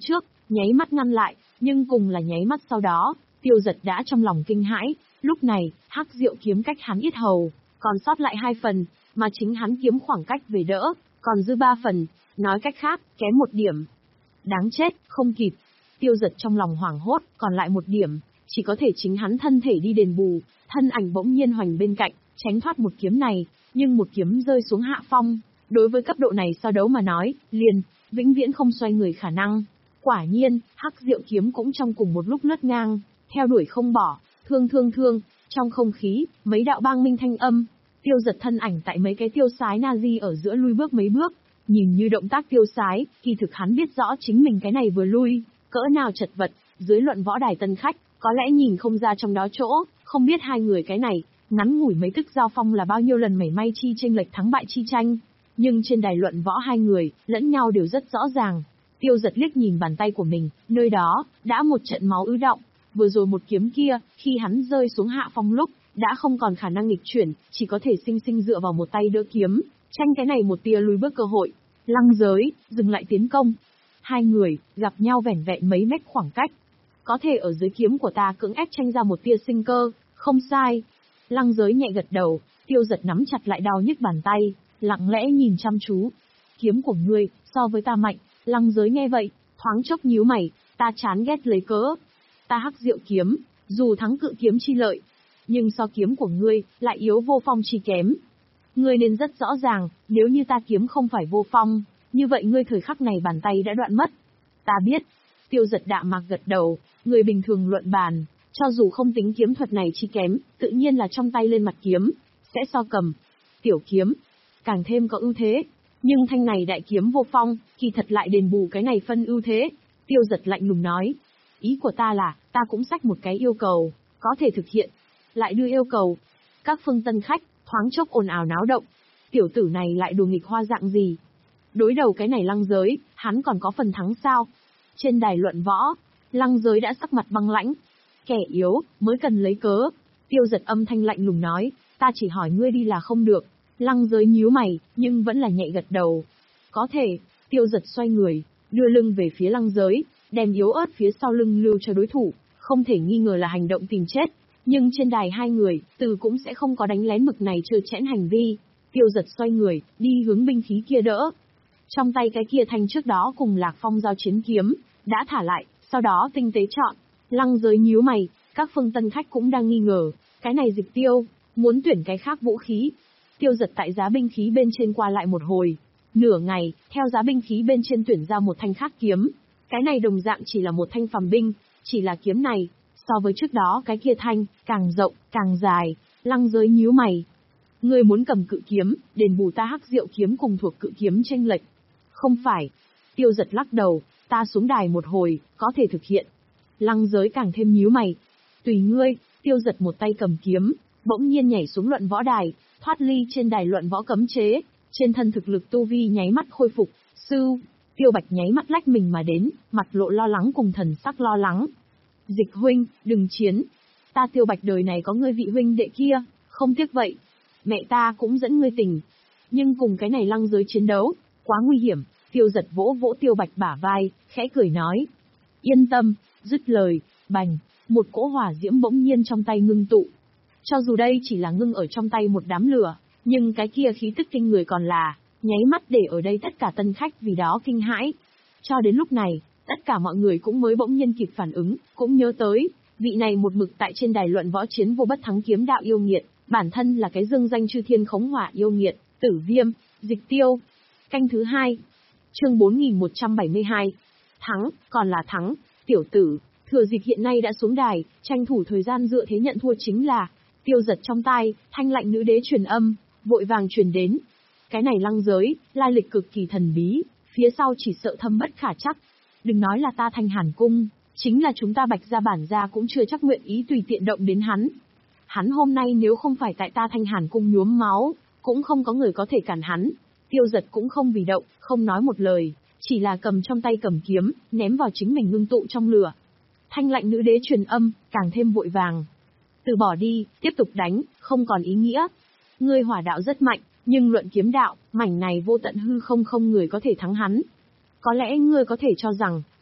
nháy mắt ngăn lại, nhưng cùng là nháy mắt sau đó, Tiêu Dật đã trong lòng kinh hãi, lúc này, hắc diệu kiếm cách hắn yết hầu, còn sót lại hai phần, mà chính hắn kiếm khoảng cách về đỡ, còn dư ba phần, nói cách khác, kém một điểm. Đáng chết, không kịp. Tiêu Dật trong lòng hoảng hốt, còn lại một điểm, chỉ có thể chính hắn thân thể đi đền bù, thân ảnh bỗng nhiên hoành bên cạnh, tránh thoát một kiếm này, nhưng một kiếm rơi xuống hạ phong, đối với cấp độ này so đấu mà nói, liền, vĩnh viễn không xoay người khả năng. Quả nhiên, hắc diệu kiếm cũng trong cùng một lúc lướt ngang, theo đuổi không bỏ, thương thương thương, trong không khí, mấy đạo bang minh thanh âm, Tiêu Dật thân ảnh tại mấy cái tiêu sái Nazi ở giữa lui bước mấy bước, nhìn như động tác tiêu sái, kỳ thực hắn biết rõ chính mình cái này vừa lui, cỡ nào chật vật, dưới luận võ đài tân khách, có lẽ nhìn không ra trong đó chỗ, không biết hai người cái này, ngắn ngủi mấy tức giao phong là bao nhiêu lần mảy may chi chênh lệch thắng bại chi tranh, nhưng trên đài luận võ hai người, lẫn nhau đều rất rõ ràng. Tiêu Dật liếc nhìn bàn tay của mình, nơi đó, đã một trận máu ứ động, vừa rồi một kiếm kia, khi hắn rơi xuống hạ phong lúc, đã không còn khả năng nghịch chuyển, chỉ có thể sinh sinh dựa vào một tay đỡ kiếm, tranh cái này một tia lùi bước cơ hội. Lăng Giới, dừng lại tiến công. Hai người, gặp nhau vẻn vẹn mấy mét khoảng cách. Có thể ở dưới kiếm của ta cưỡng ép tranh ra một tia sinh cơ, không sai. Lăng Giới nhẹ gật đầu, Tiêu Dật nắm chặt lại đau nhức bàn tay, lặng lẽ nhìn chăm chú. Kiếm của ngươi, so với ta mạnh. Lăng Giới nghe vậy, thoáng chốc nhíu mày, ta chán ghét lấy cớ. Ta hắc diệu kiếm, dù thắng cự kiếm chi lợi, nhưng so kiếm của ngươi, lại yếu vô phong chi kém. Ngươi nên rất rõ ràng, nếu như ta kiếm không phải vô phong, như vậy ngươi thời khắc này bàn tay đã đoạn mất. Ta biết. Tiêu Dật đạm mạc gật đầu, người bình thường luận bàn, cho dù không tính kiếm thuật này chi kém, tự nhiên là trong tay lên mặt kiếm, sẽ so cầm. Tiểu kiếm, càng thêm có ưu thế. Nhưng thanh này đại kiếm vô phong, kỳ thật lại đền bù cái này phân ưu thế. Tiêu Dật lạnh lùng nói. Ý của ta là, ta cũng xách một cái yêu cầu, có thể thực hiện. Lại đưa yêu cầu. Các phương tân khách, thoáng chốc ồn ào náo động. Tiểu tử này lại đùa nghịch hoa dạng gì? Đối đầu cái này Lăng Giới, hắn còn có phần thắng sao? Trên đài luận võ, Lăng Giới đã sắc mặt băng lãnh. Kẻ yếu, mới cần lấy cớ. Tiêu Dật âm thanh lạnh lùng nói, ta chỉ hỏi ngươi đi là không được. Lăng Giới nhíu mày, nhưng vẫn là nhẹ gật đầu. Có thể. Tiêu Dật xoay người, đưa lưng về phía Lăng Giới, đem yếu ớt phía sau lưng lưu cho đối thủ, không thể nghi ngờ là hành động tìm chết. Nhưng trên đài hai người, từ cũng sẽ không có đánh lén mực này trơ trẽn hành vi. Tiêu Dật xoay người, đi hướng binh khí kia đỡ. Trong tay cái kia thanh trước đó cùng Lạc Phong giao chiến kiếm, đã thả lại, sau đó tinh tế chọn. Lăng Giới nhíu mày, các phương tân khách cũng đang nghi ngờ, cái này Dịch Tiêu, muốn tuyển cái khác vũ khí. Tiêu Dật tại giá binh khí bên trên qua lại một hồi. Nửa ngày, theo giá binh khí bên trên tuyển ra một thanh khác kiếm. Cái này đồng dạng chỉ là một thanh phàm binh, chỉ là kiếm này, so với trước đó cái kia thanh, càng rộng, càng dài. Lăng Giới nhíu mày. Ngươi muốn cầm cự kiếm, đền bù ta hắc diệu kiếm cùng thuộc cự kiếm chênh lệch. Không phải. Tiêu Dật lắc đầu, ta xuống đài một hồi, có thể thực hiện. Lăng Giới càng thêm nhíu mày. Tùy ngươi. Tiêu Dật một tay cầm kiếm, bỗng nhiên nhảy xuống luận võ đài, thoát ly trên đài luận võ cấm chế, trên thân thực lực tu vi nháy mắt khôi phục. Sư, Tiêu Bạch nháy mắt lách mình mà đến, mặt lộ lo lắng cùng thần sắc lo lắng. Dịch huynh, đừng chiến. Ta Tiêu Bạch đời này có ngươi vị huynh đệ kia, không tiếc vậy. Mẹ ta cũng dẫn ngươi tình. Nhưng cùng cái này Lăng Giới chiến đấu, quá nguy hiểm. Tiêu Dật vỗ vỗ Tiêu Bạch bả vai, khẽ cười nói. Yên tâm, dứt lời, bành, một cỗ hỏa diễm bỗng nhiên trong tay ngưng tụ. Cho dù đây chỉ là ngưng ở trong tay một đám lửa, nhưng cái kia khí tức kinh người còn là, nháy mắt để ở đây tất cả tân khách vì đó kinh hãi. Cho đến lúc này, tất cả mọi người cũng mới bỗng nhiên kịp phản ứng, cũng nhớ tới, vị này một mực tại trên đài luận võ chiến vô bất thắng kiếm đạo yêu nghiệt, bản thân là cái dương danh chư thiên khống hỏa yêu nghiệt, Tử Viêm, Dịch Tiêu. Canh thứ hai, chương bốn nghìn một trăm bảy mươi hai. Thắng, còn là thắng, tiểu tử, thừa dịp hiện nay đã xuống đài, tranh thủ thời gian dựa thế nhận thua chính là. Tiêu Dật trong tai, thanh lạnh nữ đế truyền âm, vội vàng truyền đến. Cái này Lăng Giới, lai lịch cực kỳ thần bí, phía sau chỉ sợ thâm bất khả chắc. Đừng nói là ta Thanh Hàn Cung, chính là chúng ta Bạch gia bản gia cũng chưa chắc nguyện ý tùy tiện động đến hắn. Hắn hôm nay nếu không phải tại ta Thanh Hàn Cung nhuốm máu, cũng không có người có thể cản hắn. Tiêu Dật cũng không vì động, không nói một lời, chỉ là cầm trong tay cầm kiếm, ném vào chính mình ngưng tụ trong lửa. Thanh lạnh nữ đế truyền âm, càng thêm vội vàng. Từ bỏ đi, tiếp tục đánh, không còn ý nghĩa. Ngươi hỏa đạo rất mạnh, nhưng luận kiếm đạo, mảnh này vô tận hư không không người có thể thắng hắn. Có lẽ ngươi có thể cho rằng,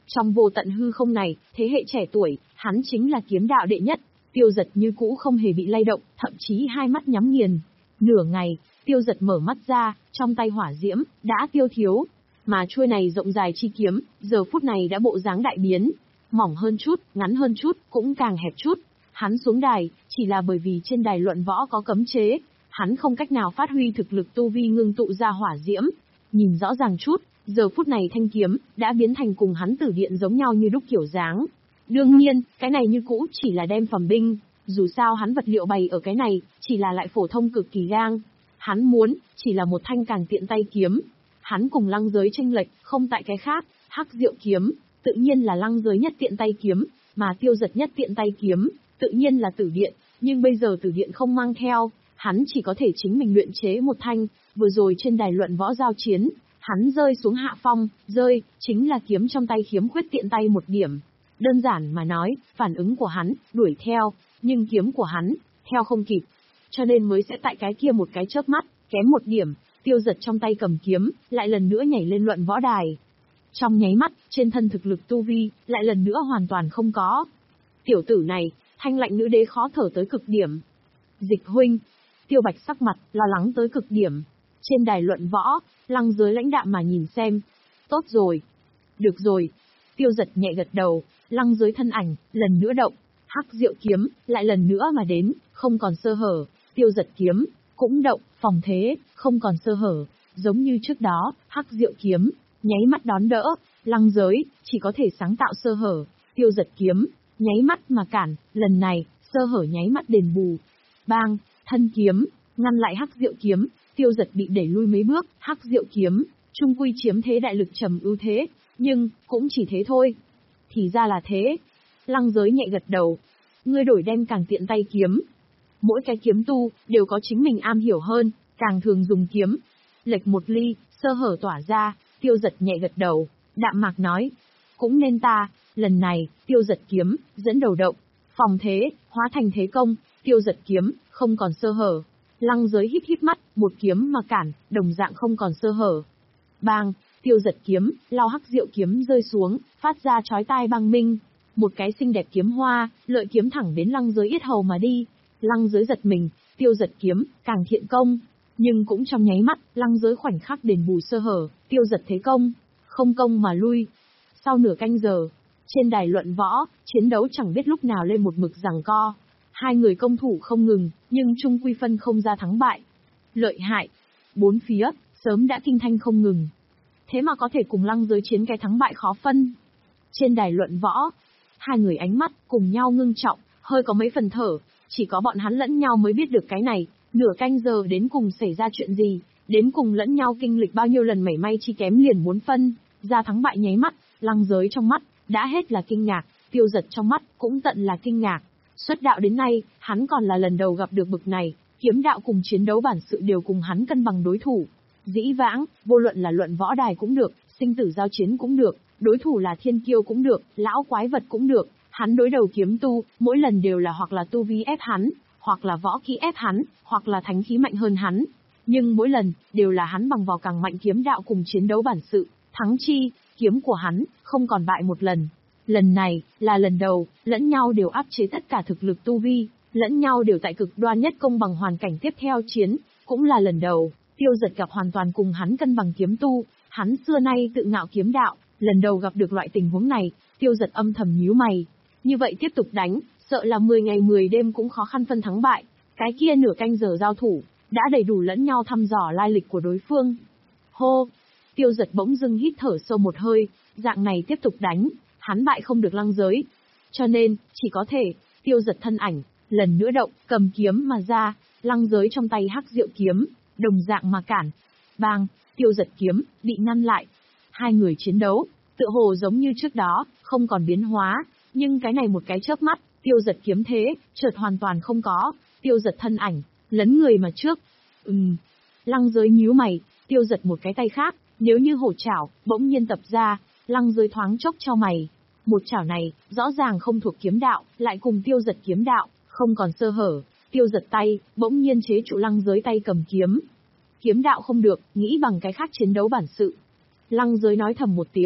Trong vô tận hư không này, thế hệ trẻ tuổi, hắn chính là kiếm đạo đệ nhất. Tiêu Dật như cũ không hề bị lay động, thậm chí hai mắt nhắm nghiền. Nửa ngày, Tiêu Dật mở mắt ra, trong tay hỏa diễm đã tiêu thiếu, mà chuôi này rộng dài chi kiếm, giờ phút này đã bộ dáng đại biến, mỏng hơn chút, ngắn hơn chút, cũng càng hẹp chút. Hắn xuống đài, chỉ là bởi vì trên đài luận võ có cấm chế, hắn không cách nào phát huy thực lực tu vi ngưng tụ ra hỏa diễm. Nhìn rõ ràng chút, giờ phút này thanh kiếm đã biến thành cùng hắn tử điện giống nhau như đúc kiểu dáng. Đương nhiên, cái này như cũ chỉ là đem phẩm binh, dù sao hắn vật liệu bày ở cái này, chỉ là lại phổ thông cực kỳ gang. Hắn muốn, chỉ là một thanh càng tiện tay kiếm. Hắn cùng lăng giới tranh lệch, không tại cái khác, hắc diệu kiếm, tự nhiên là lăng giới nhất tiện tay kiếm, mà Tiêu Dật nhất tiện tay kiếm, tự nhiên là tử điện, nhưng bây giờ tử điện không mang theo, hắn chỉ có thể chính mình luyện chế một thanh, vừa rồi trên đài luận võ giao chiến, hắn rơi xuống hạ phong, rơi, chính là kiếm trong tay khiếm khuyết tiện tay một điểm. Đơn giản mà nói, phản ứng của hắn, đuổi theo, nhưng kiếm của hắn, theo không kịp. Cho nên mới sẽ tại cái kia một cái chớp mắt, kém một điểm, Tiêu Dật trong tay cầm kiếm, lại lần nữa nhảy lên luận võ đài. Trong nháy mắt, trên thân thực lực tu vi, lại lần nữa hoàn toàn không có. Tiểu tử này, Thanh Lạnh nữ đế khó thở tới cực điểm. Dịch huynh, Tiêu Bạch sắc mặt, lo lắng tới cực điểm. Trên đài luận võ, lăng giới lãnh đạm mà nhìn xem. Tốt rồi. Được rồi. Tiêu Dật nhẹ gật đầu, lăng giới thân ảnh, lần nữa động. Hắc diệu kiếm, lại lần nữa mà đến, không còn sơ hở. Tiêu Dật kiếm, cũng động, phòng thế, không còn sơ hở. Giống như trước đó, hắc diệu kiếm, nháy mắt đón đỡ, lăng giới, chỉ có thể sáng tạo sơ hở. Tiêu Dật kiếm, nháy mắt mà cản, lần này, sơ hở nháy mắt đền bù. Bang, thân kiếm, ngăn lại hắc diệu kiếm, Tiêu Dật bị đẩy lui mấy bước, hắc diệu kiếm, trung quy chiếm thế đại lực trầm ưu thế, nhưng, cũng chỉ thế thôi. Thì ra là thế. Lăng giới nhẹ gật đầu. Ngươi đổi đem càng tiện tay kiếm. Mỗi cái kiếm tu, đều có chính mình am hiểu hơn, càng thường dùng kiếm. Lệch một ly, sơ hở tỏa ra, Tiêu Dật nhẹ gật đầu, đạm mạc nói. Cũng nên ta, lần này, Tiêu Dật kiếm, dẫn đầu động, phòng thế, hóa thành thế công, Tiêu Dật kiếm, không còn sơ hở. Lăng giới híp híp mắt, một kiếm mà cản, đồng dạng không còn sơ hở. Bang, Tiêu Dật kiếm, lao hắc diệu kiếm rơi xuống, phát ra chói tai băng minh. Một cái xinh đẹp kiếm hoa, lợi kiếm thẳng đến lăng giới yết hầu mà đi. Lăng giới giật mình, Tiêu Dật kiếm, càng thiện công. Nhưng cũng trong nháy mắt, lăng giới khoảnh khắc đền bù sơ hở, Tiêu Dật thế công, không công mà lui. Sau nửa canh giờ, trên đài luận võ, chiến đấu chẳng biết lúc nào lên một mực giằng co. Hai người công thủ không ngừng, nhưng chung quy phân không ra thắng bại. Lợi hại. Bốn phía, sớm đã kinh thanh không ngừng. Thế mà có thể cùng lăng giới chiến cái thắng bại khó phân. Trên đài luận võ, hai người ánh mắt cùng nhau ngưng trọng, hơi có mấy phần thở, chỉ có bọn hắn lẫn nhau mới biết được cái này, nửa canh giờ đến cùng xảy ra chuyện gì, đến cùng lẫn nhau kinh lịch bao nhiêu lần mảy may chi kém liền muốn phân, ra thắng bại nháy mắt, lăng giới trong mắt, đã hết là kinh ngạc, Tiêu Dật trong mắt, cũng tận là kinh ngạc. Xuất đạo đến nay, hắn còn là lần đầu gặp được bực này, kiếm đạo cùng chiến đấu bản sự đều cùng hắn cân bằng đối thủ. Dĩ vãng, vô luận là luận võ đài cũng được, sinh tử giao chiến cũng được, đối thủ là thiên kiêu cũng được, lão quái vật cũng được, hắn đối đầu kiếm tu, mỗi lần đều là hoặc là tu vi ép hắn, hoặc là võ kỹ ép hắn, hoặc là thánh khí mạnh hơn hắn. Nhưng mỗi lần, đều là hắn bằng vào càng mạnh kiếm đạo cùng chiến đấu bản sự, thắng chi, kiếm của hắn, không còn bại một lần. Lần này, là lần đầu, lẫn nhau đều áp chế tất cả thực lực tu vi, lẫn nhau đều tại cực đoan nhất công bằng hoàn cảnh tiếp theo chiến, cũng là lần đầu, Tiêu Dật gặp hoàn toàn cùng hắn cân bằng kiếm tu, hắn xưa nay tự ngạo kiếm đạo, lần đầu gặp được loại tình huống này, Tiêu Dật âm thầm nhíu mày. Như vậy tiếp tục đánh, sợ là mười ngày mười đêm cũng khó khăn phân thắng bại, cái kia nửa canh giờ giao thủ, đã đầy đủ lẫn nhau thăm dò lai lịch của đối phương. Hô! Tiêu Dật bỗng dưng hít thở sâu một hơi, dạng này tiếp tục đánh, hắn bại không được lăng giới. Cho nên, chỉ có thể, Tiêu Dật thân ảnh, lần nữa động, cầm kiếm mà ra, lăng giới trong tay hắc diệu kiếm, đồng dạng mà cản. Bang, Tiêu Dật kiếm, bị ngăn lại. Hai người chiến đấu, tựa hồ giống như trước đó, không còn biến hóa, nhưng cái này một cái chớp mắt, Tiêu Dật kiếm thế, chợt hoàn toàn không có, Tiêu Dật thân ảnh, lấn người mà trước. Ừm, lăng giới nhíu mày, Tiêu Dật một cái tay khác, nếu như hổ chảo, bỗng nhiên tập ra, lăng giới thoáng chốc cho mày. Một chảo này, rõ ràng không thuộc kiếm đạo, lại cùng Tiêu Dật kiếm đạo, không còn sơ hở. Tiêu Dật tay, bỗng nhiên chế trụ lăng giới tay cầm kiếm. Kiếm đạo không được, nghĩ bằng cái khác chiến đấu bản sự. Lăng giới nói thầm một tiếng,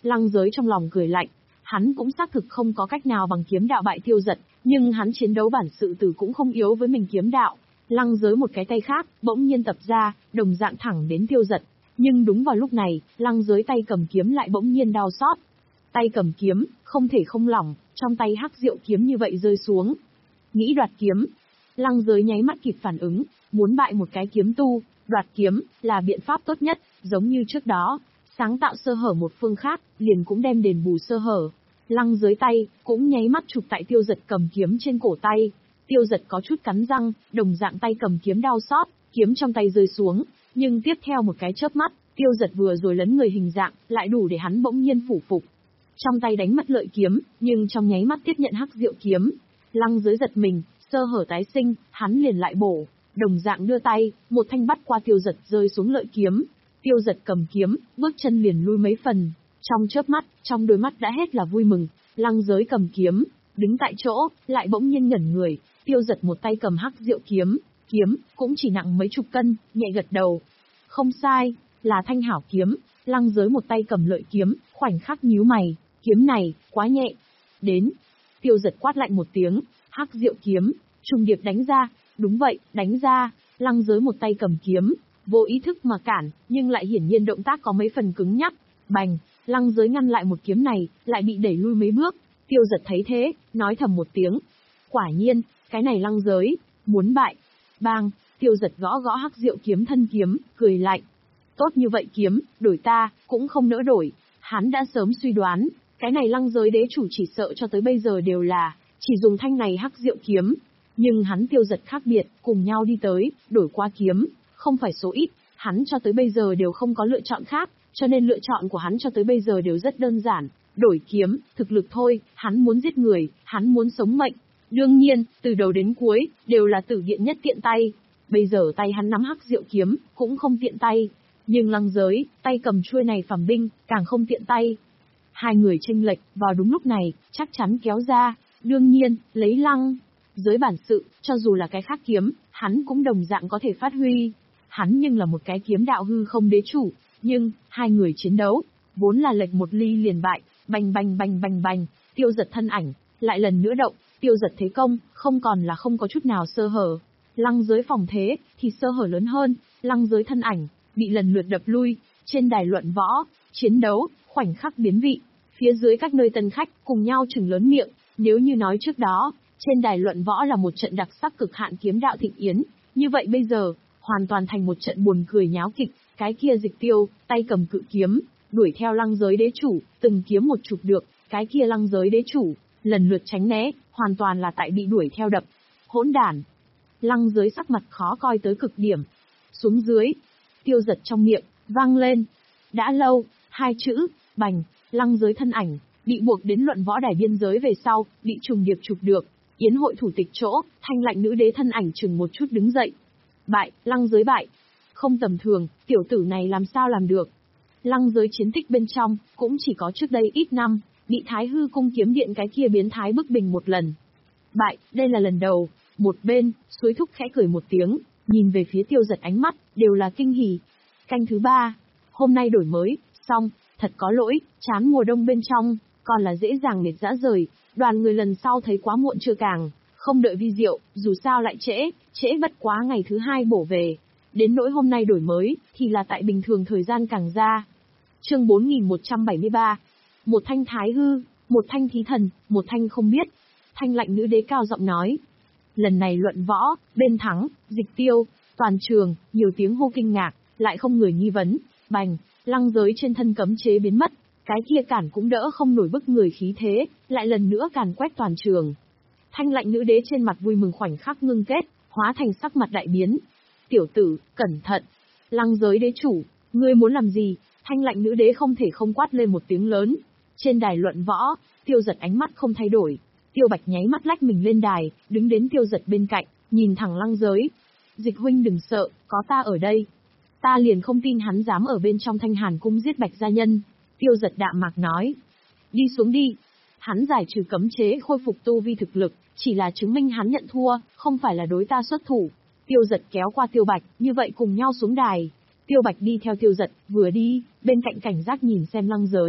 Lăng Giới trong lòng cười lạnh, hắn cũng xác thực không có cách nào bằng kiếm đạo bại Tiêu Dật, nhưng hắn chiến đấu bản sự từ cũng không yếu với mình kiếm đạo. Lăng Giới một cái tay khác, bỗng nhiên tập ra, đồng dạng thẳng đến Tiêu Dật. Nhưng đúng vào lúc này, Lăng Giới tay cầm kiếm lại bỗng nhiên đau xót. Tay cầm kiếm, không thể không lỏng, trong tay hắc diệu kiếm như vậy rơi xuống. Nghĩ đoạt kiếm. Lăng Giới nháy mắt kịp phản ứng, muốn bại một cái kiếm tu, đoạt kiếm, là biện pháp tốt nhất, giống như trước đó, sáng tạo sơ hở một phương khác, liền cũng đem đền bù sơ hở. Lăng Giới tay, cũng nháy mắt chụp tại Tiêu Dật cầm kiếm trên cổ tay. Tiêu Dật có chút cắn răng, đồng dạng tay cầm kiếm đau xót, kiếm trong tay rơi xuống, nhưng tiếp theo một cái chớp mắt, Tiêu Dật vừa rồi lấn người hình dạng, lại đủ để hắn bỗng nhiên phủ phục. Trong tay đánh mất lợi kiếm, nhưng trong nháy mắt tiếp nhận hắc diệu kiếm. Lăng Giới giật mình, sơ hở tái sinh, hắn liền lại bổ, đồng dạng đưa tay, một thanh bắt qua Tiêu Dật rơi xuống lợi kiếm. Tiêu Dật cầm kiếm, bước chân liền lui mấy phần, trong chớp mắt, trong đôi mắt đã hết là vui mừng. Lăng Giới cầm kiếm, đứng tại chỗ, lại bỗng nhiên ngẩn người. Tiêu Dật một tay cầm hắc diệu kiếm, kiếm cũng chỉ nặng mấy chục cân, nhẹ gật đầu. Không sai, là thanh hảo kiếm. Lăng Giới một tay cầm lợi kiếm, khoảnh khắc nhíu mày, kiếm này quá nhẹ. Đến. Tiêu Dật quát lạnh một tiếng, hắc diệu kiếm trùng điệp đánh ra. Đúng vậy, đánh ra. Lăng Giới một tay cầm kiếm, vô ý thức mà cản, nhưng lại hiển nhiên động tác có mấy phần cứng nhắc. Bành, Lăng Giới ngăn lại một kiếm này, lại bị đẩy lui mấy bước. Tiêu Dật thấy thế, nói thầm một tiếng. Quả nhiên, cái này Lăng Giới muốn bại. Bang, Tiêu Dật gõ gõ hắc diệu kiếm thân kiếm, cười lạnh. Tốt như vậy kiếm, đổi ta, cũng không nỡ đổi. Hắn đã sớm suy đoán, cái này Lăng Giới đế chủ chỉ sợ cho tới bây giờ đều là, chỉ dùng thanh này hắc diệu kiếm. Nhưng hắn Tiêu Dật khác biệt, cùng nhau đi tới, đổi qua kiếm, không phải số ít, hắn cho tới bây giờ đều không có lựa chọn khác, cho nên lựa chọn của hắn cho tới bây giờ đều rất đơn giản. Đổi kiếm, thực lực thôi, hắn muốn giết người, hắn muốn sống mệnh. Đương nhiên, từ đầu đến cuối, đều là tử điện nhất tiện tay. Bây giờ tay hắn nắm hắc diệu kiếm, cũng không tiện tay. Nhưng Lăng Giới, tay cầm chuôi này phàm binh, càng không tiện tay. Hai người chênh lệch, vào đúng lúc này, chắc chắn kéo ra. Đương nhiên, lấy Lăng Giới bản sự, cho dù là cái khác kiếm, hắn cũng đồng dạng có thể phát huy. Hắn nhưng là một cái kiếm đạo hư không đế chủ, nhưng, hai người chiến đấu, vốn là lệch một ly liền bại, bành bành bành bành bành, Tiêu Dật thân ảnh, lại lần nữa động, Tiêu Dật thế công, không còn là không có chút nào sơ hở. Lăng Giới phòng thế, thì sơ hở lớn hơn, Lăng Giới thân ảnh, bị lần lượt đập lui, trên đài luận võ, chiến đấu, khoảnh khắc biến vị, phía dưới các nơi tân khách, cùng nhau trừng lớn miệng, nếu như nói trước đó, trên đài luận võ là một trận đặc sắc cực hạn kiếm đạo thịnh yến, như vậy bây giờ, hoàn toàn thành một trận buồn cười nháo kịch, cái kia Dịch Tiêu, tay cầm cự kiếm, đuổi theo Lăng Giới đế chủ, từng kiếm một chụp được, cái kia Lăng Giới đế chủ, lần lượt tránh né, hoàn toàn là tại bị đuổi theo đập. Hỗn đản. Lăng Giới sắc mặt khó coi tới cực điểm. Xuống dưới, Tiêu Dật trong miệng, vang lên. Đã lâu, hai chữ, bành, Lăng Giới thân ảnh, bị buộc đến luận võ đài biên giới về sau, bị trùng điệp chụp được. Yến hội thủ tịch chỗ, Thanh Lạnh nữ đế thân ảnh chừng một chút đứng dậy. Bại, Lăng Giới bại. Không tầm thường, tiểu tử này làm sao làm được. Lăng Giới chiến tích bên trong, cũng chỉ có trước đây ít năm, bị Thái Hư cung kiếm điện cái kia biến thái bức bình một lần. Bại, đây là lần đầu. Một bên, Suối Thúc khẽ cười một tiếng, nhìn về phía Tiêu Dật ánh mắt, đều là kinh hỉ. Canh thứ ba, hôm nay đổi mới, xong, thật có lỗi, chán mùa đông bên trong, còn là dễ dàng mệt dã rời, đoàn người lần sau thấy quá muộn chưa càng, không đợi vi diệu, dù sao lại trễ, trễ bất quá ngày thứ hai bổ về. Đến nỗi hôm nay đổi mới, thì là tại bình thường thời gian càng ra. Chương bốn nghìn một trăm bảy mươi ba, một thanh Thái Hư, một thanh Thí Thần, một thanh không biết. Thanh Lạnh nữ đế cao giọng nói. Lần này luận võ, bên thắng, Dịch Tiêu, toàn trường, nhiều tiếng hô kinh ngạc, lại không người nghi vấn. Bành, Lăng Giới trên thân cấm chế biến mất, cái kia cản cũng đỡ không nổi bức người khí thế, lại lần nữa càn quét toàn trường. Thanh Lạnh nữ đế trên mặt vui mừng khoảnh khắc ngưng kết, hóa thành sắc mặt đại biến. Tiểu tử, cẩn thận. Lăng Giới đế chủ, ngươi muốn làm gì? Thanh Lạnh nữ đế không thể không quát lên một tiếng lớn. Trên đài luận võ, Tiêu Dật ánh mắt không thay đổi. Tiêu Bạch nháy mắt lách mình lên đài, đứng đến Tiêu Dật bên cạnh, nhìn thẳng Lăng Giới. Dịch huynh đừng sợ, có ta ở đây. Ta liền không tin hắn dám ở bên trong Thanh Hàn cung giết Bạch gia nhân. Tiêu Dật đạm mạc nói. Đi xuống đi. Hắn giải trừ cấm chế khôi phục tu vi thực lực, chỉ là chứng minh hắn nhận thua, không phải là đối ta xuất thủ. Tiêu Dật kéo qua Tiêu Bạch, như vậy cùng nhau xuống đài. Tiêu Bạch đi theo Tiêu Dật, vừa đi, bên cạnh cảnh giác nhìn xem Lăng Giới.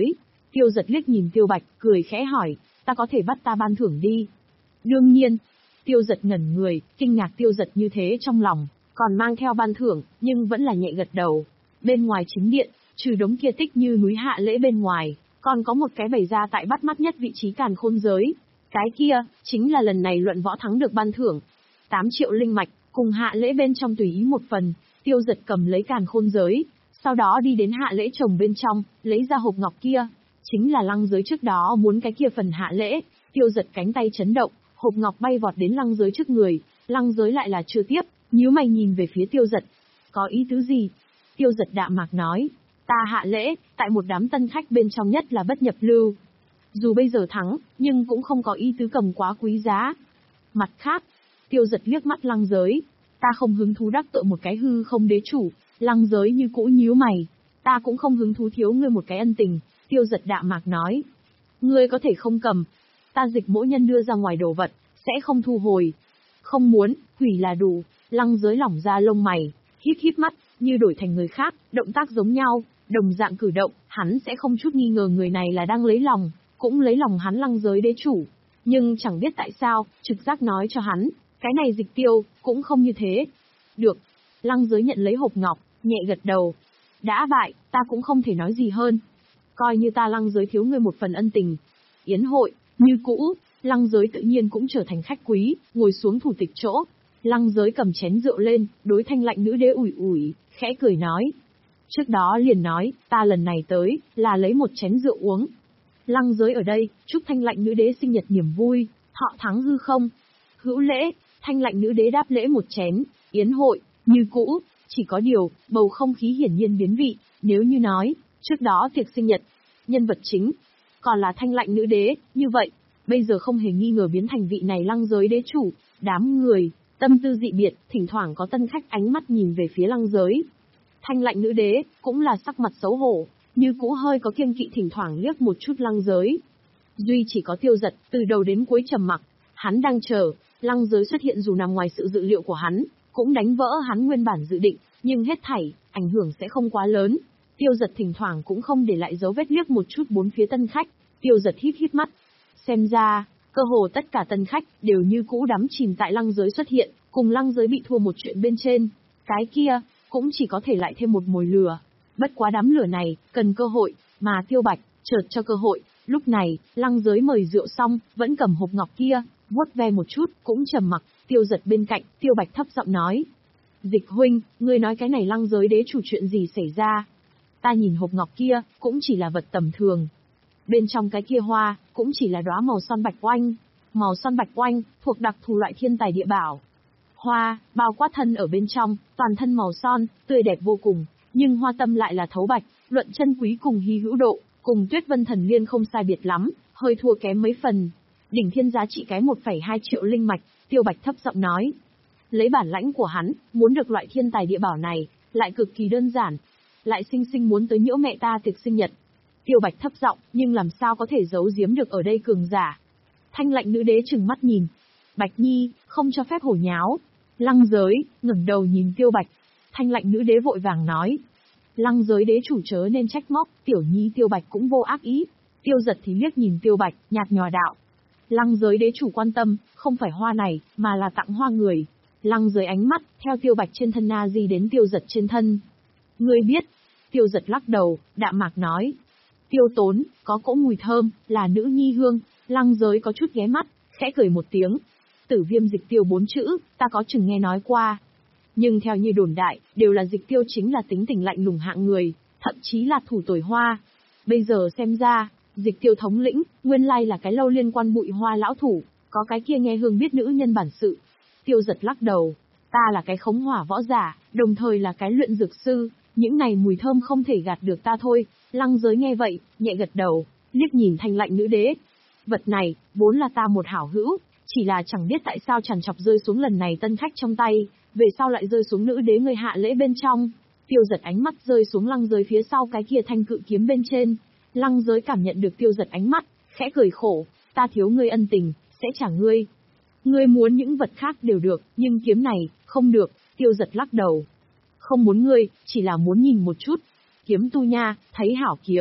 Tiêu Giật liếc nhìn Tiêu Bạch, cười khẽ hỏi, ta có thể bắt ta ban thưởng đi. Đương nhiên. Tiêu Giật ngẩn người, kinh ngạc Tiêu Giật như thế trong lòng, còn mang theo ban thưởng, nhưng vẫn là nhẹ gật đầu. Bên ngoài chính điện, trừ đống kia tích như núi hạ lễ bên ngoài, còn có một cái bày ra tại bắt mắt nhất vị trí càn khôn giới. Cái kia, chính là lần này luận võ thắng được ban thưởng. tám triệu linh mạch, cùng hạ lễ bên trong tùy ý một phần. Tiêu Giật cầm lấy càn khôn giới, sau đó đi đến hạ lễ chồng bên trong, lấy ra hộp ngọc kia. Chính là lăng giới trước đó muốn cái kia phần hạ lễ. Tiêu Giật cánh tay chấn động, hộp ngọc bay vọt đến lăng giới trước người, lăng giới lại là chưa tiếp, nhíu mày nhìn về phía Tiêu Giật. Có ý tứ gì? Tiêu Giật đạm mạc nói, ta hạ lễ, tại một đám tân khách bên trong nhất là bất nhập lưu. Dù bây giờ thắng, nhưng cũng không có ý tứ cầm quá quý giá. Mặt khác, Tiêu Giật liếc mắt lăng giới, ta không hứng thú đắc tội một cái hư không đế chủ. Lăng giới như cũ nhíu mày, ta cũng không hứng thú thiếu ngươi một cái ân tình. Tiêu Giật đạm mạc nói, ngươi có thể không cầm, ta dịch mỗi nhân đưa ra ngoài đồ vật, sẽ không thu hồi. Không muốn, hủy là đủ. Lăng giới lỏng ra lông mày, híp híp mắt, như đổi thành người khác, động tác giống nhau, đồng dạng cử động, hắn sẽ không chút nghi ngờ người này là đang lấy lòng, cũng lấy lòng hắn lăng giới đế chủ. Nhưng chẳng biết tại sao, trực giác nói cho hắn, cái này dịch tiêu, cũng không như thế. Được. Lăng giới nhận lấy hộp ngọc, nhẹ gật đầu. Đã vậy, ta cũng không thể nói gì hơn. Coi như ta lăng giới thiếu ngươi một phần ân tình. Yến hội, như cũ, lăng giới tự nhiên cũng trở thành khách quý, ngồi xuống thủ tịch chỗ. Lăng giới cầm chén rượu lên, đối thanh lạnh nữ đế ủi ủi, khẽ cười nói. Trước đó liền nói, ta lần này tới, là lấy một chén rượu uống. Lăng giới ở đây, chúc thanh lạnh nữ đế sinh nhật niềm vui, họ thắng hư không. Hữu lễ, thanh lạnh nữ đế đáp lễ một chén, yến hội, như cũ, chỉ có điều, bầu không khí hiển nhiên biến vị, nếu như nói, trước đó tiệc sinh nhật, nhân vật chính, còn là thanh lạnh nữ đế, như vậy, bây giờ không hề nghi ngờ biến thành vị này lăng giới đế chủ, đám người, tâm tư dị biệt, thỉnh thoảng có tân khách ánh mắt nhìn về phía lăng giới. Thanh lạnh nữ đế, cũng là sắc mặt xấu hổ, như cũ hơi có kiêng kỵ thỉnh thoảng liếc một chút lăng giới. Duy chỉ có Tiêu Giật, từ đầu đến cuối trầm mặc, hắn đang chờ, lăng giới xuất hiện dù nằm ngoài sự dự liệu của hắn, cũng đánh vỡ hắn nguyên bản dự định, nhưng hết thảy, ảnh hưởng sẽ không quá lớn. Tiêu Giật thỉnh thoảng cũng không để lại dấu vết liếc một chút bốn phía tân khách, Tiêu Giật híp híp mắt. Xem ra, cơ hồ tất cả tân khách đều như cũ đắm chìm tại lăng giới xuất hiện, cùng lăng giới bị thua một chuyện bên trên. Cái kia, cũng chỉ có thể lại thêm một mồi lửa. Bất quá đám lửa này, cần cơ hội, mà Tiêu Bạch, chợt cho cơ hội. Lúc này, lăng giới mời rượu xong, vẫn cầm hộp ngọc kia, vuốt ve một chút, cũng trầm mặc. Tiêu Giật bên cạnh, Tiêu Bạch thấp giọng nói. Dịch huynh, ngươi nói cái này lăng giới đế chủ chuyện gì xảy ra? Ta nhìn hộp ngọc kia, cũng chỉ là vật tầm thường. Bên trong cái kia hoa, cũng chỉ là đóa màu son bạch oanh. Màu son bạch oanh, thuộc đặc thù loại thiên tài địa bảo. Hoa, bao quát thân ở bên trong, toàn thân màu son, tươi đẹp vô cùng, nhưng hoa tâm lại là thấu bạch, luận chân quý cùng hy hữu độ, cùng Tuyết Vân Thần Liên không sai biệt lắm, hơi thua kém mấy phần. Đỉnh thiên giá trị cái một phẩy hai triệu linh mạch, Tiêu Bạch thấp giọng nói. Lấy bản lãnh của hắn, muốn được loại thiên tài địa bảo này, lại cực kỳ đơn giản. Lại sinh sinh muốn tới nhiễu mẹ ta tiệc sinh nhật. Tiêu Bạch thấp giọng, nhưng làm sao có thể giấu giếm được ở đây cường giả. Thanh lạnh nữ đế trừng mắt nhìn. Bạch Nhi, không cho phép hổ nháo. Lăng giới, ngẩng đầu nhìn Tiêu Bạch. Thanh lạnh nữ đế vội vàng nói. Lăng giới đế chủ chớ nên trách móc, tiểu nhi Tiêu Bạch cũng vô ác ý. Tiêu Giật thì liếc nhìn Tiêu Bạch, nhạt nhòa đạo. Lăng giới đế chủ quan tâm, không phải hoa này, mà là tặng hoa người. Lăng giới ánh mắt, theo Tiêu Bạch trên thân na di đến Tiêu Giật trên thân. Ngươi biết. Tiêu Giật lắc đầu, đạm mạc nói. Tiêu tốn, có cỗ mùi thơm, là nữ nhi hương. Lăng giới có chút ghé mắt, khẽ cười một tiếng. Tử viêm dịch tiêu bốn chữ, ta có chừng nghe nói qua. Nhưng theo như đồn đại, đều là dịch tiêu chính là tính tình lạnh lùng hạng người, thậm chí là thủ tồi hoa. Bây giờ xem ra, dịch tiêu thống lĩnh, nguyên lai là cái lâu liên quan bụi hoa lão thủ, có cái kia nghe hương biết nữ nhân bản sự. Tiêu Giật lắc đầu, ta là cái khống hỏa võ giả, đồng thời là cái luyện dược sư, những này mùi thơm không thể gạt được ta thôi. Lăng giới nghe vậy, nhẹ gật đầu, liếc nhìn thanh lạnh nữ đế. Vật này, vốn là ta một hảo hữu, chỉ là chẳng biết tại sao trằn trọc rơi xuống lần này tân khách trong tay, về sau lại rơi xuống nữ đế người hạ lễ bên trong. Tiêu Giật ánh mắt rơi xuống lăng giới phía sau cái kia thanh cự kiếm bên trên. Lăng giới cảm nhận được Tiêu Giật ánh mắt, khẽ cười khổ, ta thiếu ngươi ân tình, sẽ trả ngươi. Ngươi muốn những vật khác đều được, nhưng kiếm này, không được. Tiêu Giật lắc đầu. Không muốn ngươi, chỉ là muốn nhìn một chút. Kiếm tu nha, thấy hảo kiếm,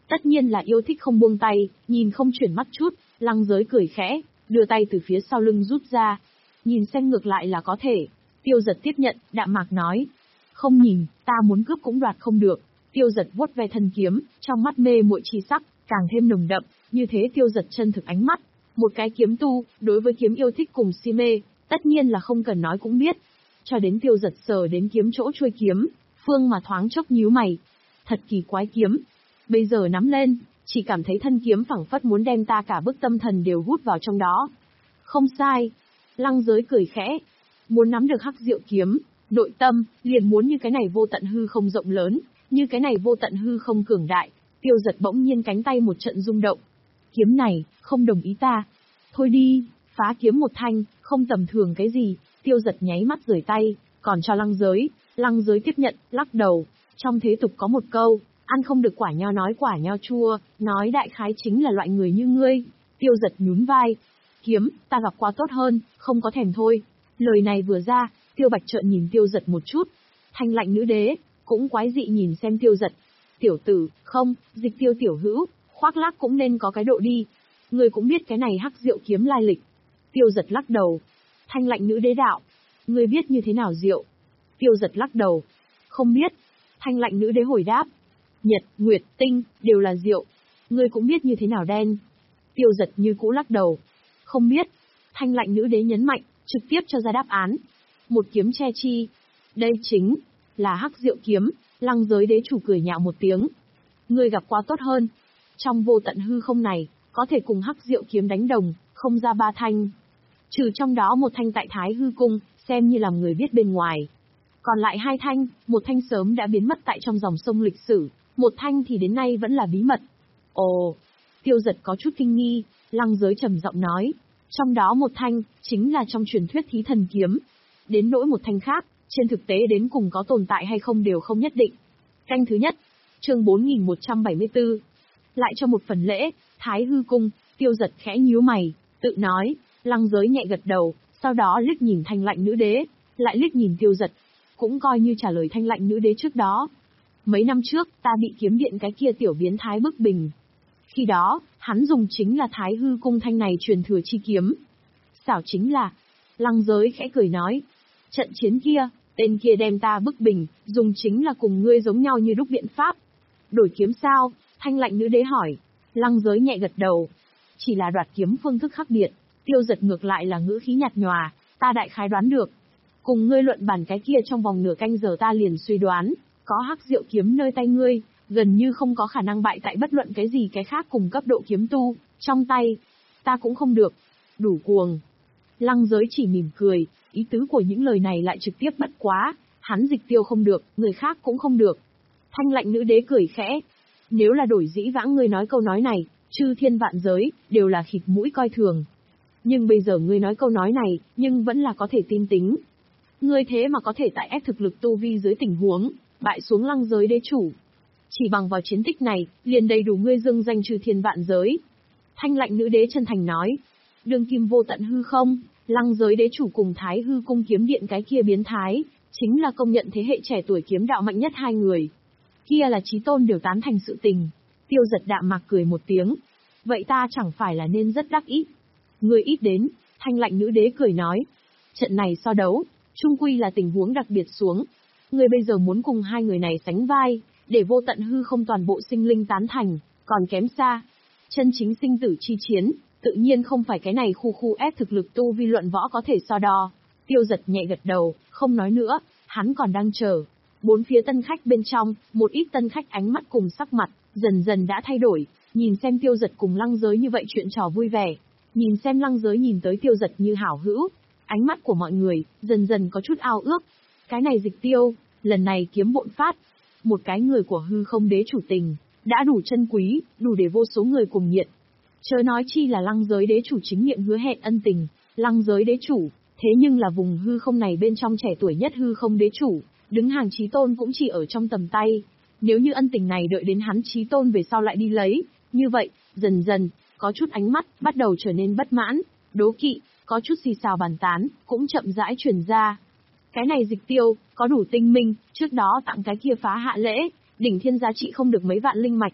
Tất nhiên là yêu thích không buông tay, nhìn không chuyển mắt chút, Lăng Giới cười khẽ, đưa tay từ phía sau lưng rút ra. Nhìn xem ngược lại là có thể. Tiêu Giật tiếp nhận, đạm mạc nói. Không nhìn, ta muốn cướp cũng đoạt không được. Tiêu Giật vuốt ve thân kiếm, trong mắt mê muội chi sắc, càng thêm nồng đậm, như thế Tiêu Giật chân thực ánh mắt. Một cái kiếm tu, đối với kiếm yêu thích cùng si mê, tất nhiên là không cần nói cũng biết. Cho đến Tiêu Giật sờ đến kiếm chỗ chuôi kiếm, Phương mà thoáng chốc nhíu mày. Thật kỳ quái kiếm. Bây giờ nắm lên, chỉ cảm thấy thân kiếm phảng phất muốn đem ta cả bức tâm thần đều hút vào trong đó. Không sai. Lăng Giới cười khẽ. Muốn nắm được hắc diệu kiếm, nội tâm, liền muốn như cái này vô tận hư không rộng lớn, như cái này vô tận hư không cường đại. Tiêu Giật bỗng nhiên cánh tay một trận rung động. Kiếm này, không đồng ý ta. Thôi đi, phá kiếm một thanh, không tầm thường cái gì. Tiêu Giật nháy mắt rời tay, còn cho Lăng Giới. Lăng Giới tiếp nhận, lắc đầu. Trong thế tục có một câu, ăn không được quả nho nói quả nho chua, nói đại khái chính là loại người như ngươi. Tiêu Giật nhún vai. Kiếm, ta gặp quá tốt hơn, không có thèm thôi. Lời này vừa ra, Tiêu Bạch trợn nhìn Tiêu Giật một chút. Thanh lạnh nữ đế, cũng quái dị nhìn xem Tiêu Giật. Tiểu tử, không, Dịch Tiêu tiểu hữu, khoác lác cũng nên có cái độ đi. Ngươi cũng biết cái này hắc diệu kiếm lai lịch. Tiêu Giật lắc đầu. Thanh lạnh nữ đế đạo. Ngươi biết như thế nào diệu? Tiêu Giật lắc đầu. Không biết. Thanh lạnh nữ đế hồi đáp. Nhật, nguyệt, tinh, đều là diệu. Ngươi cũng biết như thế nào đen? Tiêu Giật như cũ lắc đầu. Không biết. Thanh lạnh nữ đế nhấn mạnh, trực tiếp cho ra đáp án. Một kiếm che chi. Đây chính là hắc diệu kiếm. Lăng Giới đế chủ cười nhạo một tiếng. Ngươi gặp quá tốt hơn. Trong vô tận hư không này, có thể cùng hắc diệu kiếm đánh đồng, không ra ba thanh. Trừ trong đó một thanh tại Thái Hư Cung, xem như làm người biết bên ngoài. Còn lại hai thanh, một thanh sớm đã biến mất tại trong dòng sông lịch sử, một thanh thì đến nay vẫn là bí mật. Ồ, Tiêu Giật có chút kinh nghi, Lăng Giới trầm giọng nói. Trong đó một thanh, chính là trong truyền thuyết thí thần kiếm. Đến nỗi một thanh khác, trên thực tế đến cùng có tồn tại hay không đều không nhất định. Canh thứ nhất, chương bốn nghìn một trăm bảy mươi tư. Lại cho một phần lễ, Thái Hư Cung. Tiêu Giật khẽ nhíu mày, tự nói. Lăng Giới nhẹ gật đầu, sau đó liếc nhìn thanh lạnh nữ đế, lại liếc nhìn Tiêu Giật. Cũng coi như trả lời thanh lạnh nữ đế trước đó. Mấy năm trước, ta bị kiếm điện cái kia tiểu biến thái bức bình. Khi đó, hắn dùng chính là Thái Hư Cung thanh này truyền thừa chi kiếm. Xảo chính là, Lăng Giới khẽ cười nói. Trận chiến kia, tên kia đem ta bức bình, dùng chính là cùng ngươi giống nhau như đúc biện pháp. Đổi kiếm sao? Thanh lạnh nữ đế hỏi. Lăng Giới nhẹ gật đầu. Chỉ là đoạt kiếm phương thức khác biệt. Tiêu Giật ngược lại là ngữ khí nhạt nhòa, ta đại khái đoán được. Cùng ngươi luận bàn cái kia trong vòng nửa canh giờ ta liền suy đoán, có hắc diệu kiếm nơi tay ngươi, gần như không có khả năng bại tại bất luận cái gì cái khác cùng cấp độ kiếm tu, trong tay. Ta cũng không được. Đủ cuồng. Lăng Giới chỉ mỉm cười, ý tứ của những lời này lại trực tiếp bất quá, hắn Dịch Tiêu không được, người khác cũng không được. Thanh lạnh nữ đế cười khẽ. Nếu là đổi dĩ vãng ngươi nói câu nói này, chư thiên vạn giới, đều là khịt mũi coi thường. Nhưng bây giờ ngươi nói câu nói này, nhưng vẫn là có thể tin tính. Ngươi thế mà có thể tại ép thực lực tu vi dưới tình huống, bại xuống Lăng Giới đế chủ. Chỉ bằng vào chiến tích này, liền đầy đủ ngươi dưng danh chư thiên vạn giới. Thanh lạnh nữ đế chân thành nói. Đương kim vô tận hư không, Lăng Giới đế chủ cùng Thái Hư Cung kiếm điện cái kia biến thái, chính là công nhận thế hệ trẻ tuổi kiếm đạo mạnh nhất hai người. Kia là chí tôn đều tán thành sự tình. Tiêu Giật đạm mạc cười một tiếng. Vậy ta chẳng phải là nên rất đắc ý. Ngươi ít đến, thanh lạnh nữ đế cười nói. Trận này so đấu, chung quy là tình huống đặc biệt xuống. Ngươi bây giờ muốn cùng hai người này sánh vai, để vô tận hư không toàn bộ sinh linh tán thành, còn kém xa. Chân chính sinh tử chi chiến, tự nhiên không phải cái này khu khu ép thực lực tu vi luận võ có thể so đo. Tiêu Giật nhẹ gật đầu, không nói nữa, hắn còn đang chờ. Bốn phía tân khách bên trong, một ít tân khách ánh mắt cùng sắc mặt, dần dần đã thay đổi, nhìn xem Tiêu Giật cùng Lăng Giới như vậy chuyện trò vui vẻ. Nhìn xem Lăng Giới nhìn tới Tiêu Giật như hảo hữu, ánh mắt của mọi người, dần dần có chút ao ước. Cái này Dịch Tiêu, lần này kiếm bộn phát. Một cái người của hư không đế chủ tình, đã đủ chân quý, đủ để vô số người cùng nhiệt. Chớ nói chi là Lăng Giới đế chủ chính miệng hứa hẹn ân tình, Lăng Giới đế chủ, thế nhưng là vùng hư không này bên trong trẻ tuổi nhất hư không đế chủ, đứng hàng chí tôn cũng chỉ ở trong tầm tay. Nếu như ân tình này đợi đến hắn chí tôn về sau lại đi lấy, như vậy, dần dần, có chút ánh mắt, bắt đầu trở nên bất mãn, đố kỵ, có chút xì xào bàn tán, cũng chậm rãi truyền ra. Cái này Dịch Tiêu, có đủ tinh minh, trước đó tặng cái kia phá hạ lễ, đỉnh thiên giá trị không được mấy vạn linh mạch.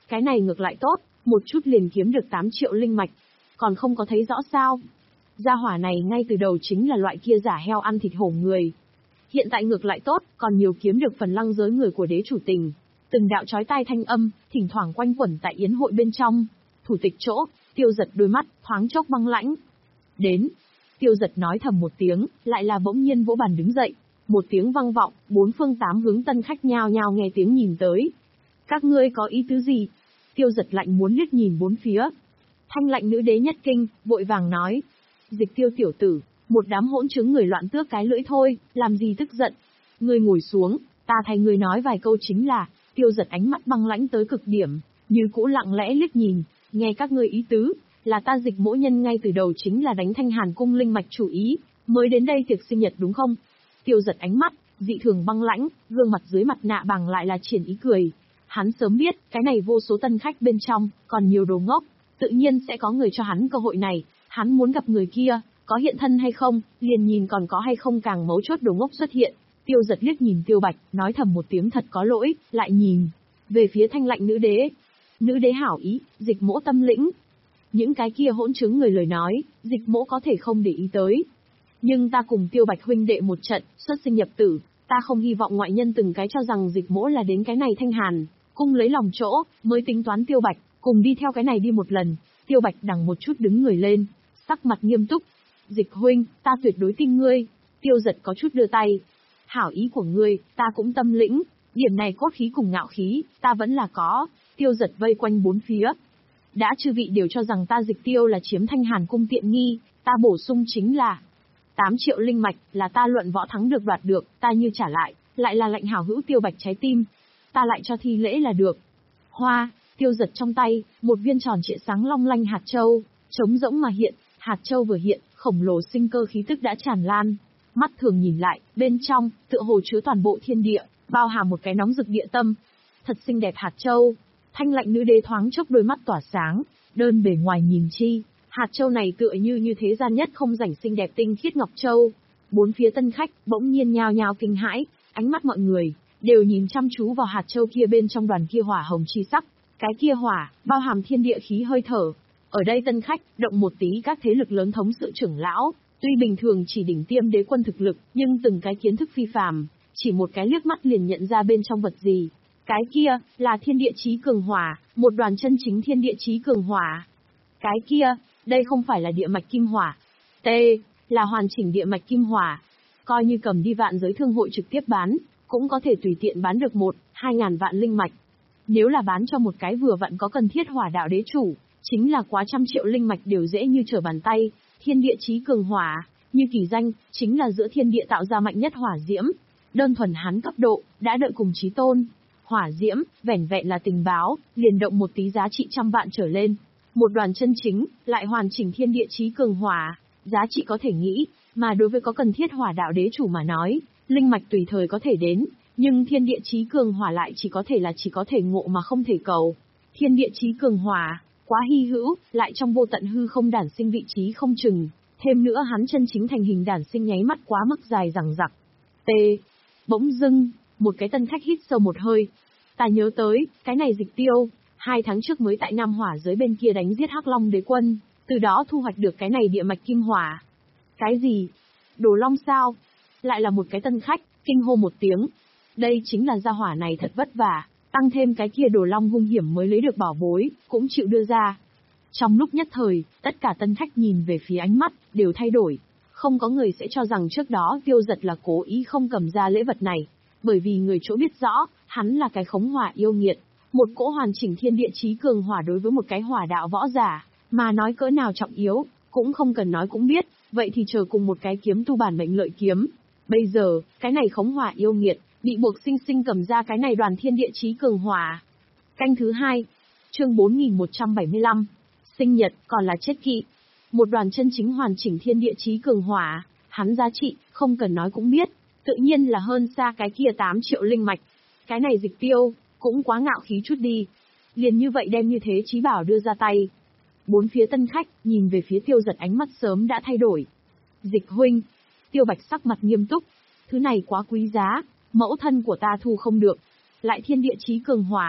Cái này ngược lại tốt, một chút liền kiếm được tám triệu linh mạch. Còn không có thấy rõ sao? Gia hỏa này ngay từ đầu chính là loại kia giả heo ăn thịt hổ người. Hiện tại ngược lại tốt, còn nhiều kiếm được phần lăng giới người của đế chủ tình. Từng đạo chói tai thanh âm, thỉnh thoảng quanh quẩn tại yến hội bên trong. Thủ tịch chỗ, Tiêu Giật đôi mắt, thoáng chốc băng lãnh. Đến. Tiêu Giật nói thầm một tiếng, lại là bỗng nhiên vỗ bàn đứng dậy. Một tiếng vang vọng, bốn phương tám hướng tân khách nhao nhao nghe tiếng nhìn tới. Các ngươi có ý tứ gì? Tiêu Giật lạnh muốn liếc nhìn bốn phía. Thanh lạnh nữ đế nhất kinh, vội vàng nói. Dịch Tiêu tiểu tử, một đám hỗn chứng người loạn tước cái lưỡi thôi, làm gì tức giận. Ngươi ngồi xuống, ta thay ngươi nói vài câu chính là. Tiêu Giật ánh mắt băng lãnh tới cực điểm, như cũ lặng lẽ liếc nhìn, nghe các ngươi ý tứ, là ta Dịch Mỗ Nhân ngay từ đầu chính là đánh Thanh Hàn cung linh mạch chủ ý, mới đến đây tiệc sinh nhật đúng không? Tiêu Giật ánh mắt, dị thường băng lãnh, gương mặt dưới mặt nạ bằng lại là triển ý cười. Hắn sớm biết, cái này vô số tân khách bên trong, còn nhiều đồ ngốc, tự nhiên sẽ có người cho hắn cơ hội này, hắn muốn gặp người kia, có hiện thân hay không, liền nhìn còn có hay không càng mấu chốt đồ ngốc xuất hiện. Tiêu Giật liếc nhìn Tiêu Bạch, nói thầm một tiếng thật có lỗi, lại nhìn về phía thanh lạnh nữ đế. Nữ đế hảo ý, Dịch Mỗ tâm lĩnh. Những cái kia hỗn chứng người lời nói, Dịch Mỗ có thể không để ý tới. Nhưng ta cùng Tiêu Bạch huynh đệ một trận, xuất sinh nhập tử, ta không hy vọng ngoại nhân từng cái cho rằng Dịch Mỗ là đến cái này Thanh Hàn cung lấy lòng chỗ, mới tính toán Tiêu Bạch, cùng đi theo cái này đi một lần. Tiêu Bạch đằng một chút đứng người lên, sắc mặt nghiêm túc. Dịch huynh, ta tuyệt đối tin ngươi. Tiêu Giật có chút đưa tay. Hảo ý của ngươi, ta cũng tâm lĩnh, điểm này cốt khí cùng ngạo khí, ta vẫn là có. Tiêu Giật vây quanh bốn phía. Đã chư vị đều cho rằng ta Dịch Tiêu là chiếm Thanh Hàn cung tiện nghi, ta bổ sung chính là tám triệu linh mạch là ta luận võ thắng được đoạt được, ta như trả lại, lại là lệnh hảo hữu Tiêu Bạch trái tim. Ta lại cho thi lễ là được. Hoa, Tiêu Giật trong tay, một viên tròn trịa sáng long lanh hạt châu, trống rỗng mà hiện, hạt châu vừa hiện, khổng lồ sinh cơ khí tức đã tràn lan. Mắt thường nhìn lại, bên trong, tựa hồ chứa toàn bộ thiên địa, bao hàm một cái nóng rực địa tâm. Thật xinh đẹp hạt châu. Thanh lạnh nữ đế thoáng chốc đôi mắt tỏa sáng, đơn bề ngoài nhìn chi, hạt châu này tựa như như thế gian nhất không rảnh xinh đẹp tinh khiết ngọc châu. Bốn phía tân khách bỗng nhiên nhao nhao kinh hãi, ánh mắt mọi người đều nhìn chăm chú vào hạt châu kia bên trong đoàn kia hỏa hồng chi sắc, cái kia hỏa bao hàm thiên địa khí hơi thở. Ở đây tân khách, động một tí các thế lực lớn thống sự trưởng lão, tuy bình thường chỉ đỉnh tiêm đế quân thực lực, nhưng từng cái kiến thức phi phàm, chỉ một cái liếc mắt liền nhận ra bên trong vật gì. Cái kia, là thiên địa chí cường hỏa, một đoàn chân chính thiên địa chí cường hỏa. Cái kia, đây không phải là địa mạch kim hỏa. T, là hoàn chỉnh địa mạch kim hỏa. Coi như cầm đi vạn giới thương hội trực tiếp bán, cũng có thể tùy tiện bán được một, hai ngàn vạn linh mạch. Nếu là bán cho một cái vừa vặn có cần thiết hỏa đạo đế chủ, chính là quá trăm triệu linh mạch đều dễ như trở bàn tay. Thiên địa chí cường hỏa, như kỳ danh, chính là giữa thiên địa tạo ra mạnh nhất hỏa diễm. Đơn thuần hắn cấp độ, đã đợi cùng chí tôn. Hỏa diễm, vẻn vẹn là tình báo, liền động một tí giá trị trăm vạn trở lên. Một đoàn chân chính, lại hoàn chỉnh thiên địa chí cường hỏa, giá trị có thể nghĩ, mà đối với có cần thiết hỏa đạo đế chủ mà nói, linh mạch tùy thời có thể đến, nhưng thiên địa chí cường hỏa lại chỉ có thể là chỉ có thể ngộ mà không thể cầu. Thiên địa chí cường hỏa, quá hy hữu, lại trong vô tận hư không đản sinh vị trí không chừng, thêm nữa hắn chân chính thành hình đản sinh nháy mắt quá mức dài dằng dặc. T. Bỗng dưng, một cái tân khách hít sâu một hơi. Ta nhớ tới, cái này Dịch Tiêu, hai tháng trước mới tại Nam Hỏa giới bên kia đánh giết Hắc Long đế quân, từ đó thu hoạch được cái này địa mạch kim hỏa. Cái gì? Đồ Long sao? Lại là một cái tân khách, kinh hô một tiếng. Đây chính là gia hỏa này thật vất vả, tăng thêm cái kia Đồ Long hung hiểm mới lấy được bảo bối, cũng chịu đưa ra. Trong lúc nhất thời, tất cả tân khách nhìn về phía ánh mắt, đều thay đổi. Không có người sẽ cho rằng trước đó Tiêu Giật là cố ý không cầm ra lễ vật này. Bởi vì người chỗ biết rõ, hắn là cái khống hỏa yêu nghiệt. Một cỗ hoàn chỉnh thiên địa chí cường hỏa đối với một cái hỏa đạo võ giả, mà nói cỡ nào trọng yếu, cũng không cần nói cũng biết, vậy thì chờ cùng một cái kiếm tu bản mệnh lợi kiếm. Bây giờ, cái này khống hỏa yêu nghiệt, bị buộc sinh sinh cầm ra cái này đoàn thiên địa chí cường hỏa. Canh thứ hai, chương bốn nghìn một trăm bảy mươi lăm, sinh nhật, còn là chết kỵ. Một đoàn chân chính hoàn chỉnh thiên địa chí cường hỏa, hắn giá trị, không cần nói cũng biết, tự nhiên là hơn xa cái kia tám triệu linh mạch. Cái này Dịch Tiêu, cũng quá ngạo khí chút đi. Liền như vậy đem như thế chí bảo đưa ra tay. Bốn phía tân khách, nhìn về phía Tiêu Giật ánh mắt sớm đã thay đổi. Dịch huynh, Tiêu Bạch sắc mặt nghiêm túc. Thứ này quá quý giá, mẫu thân của ta thu không được. Lại thiên địa chí cường hỏa,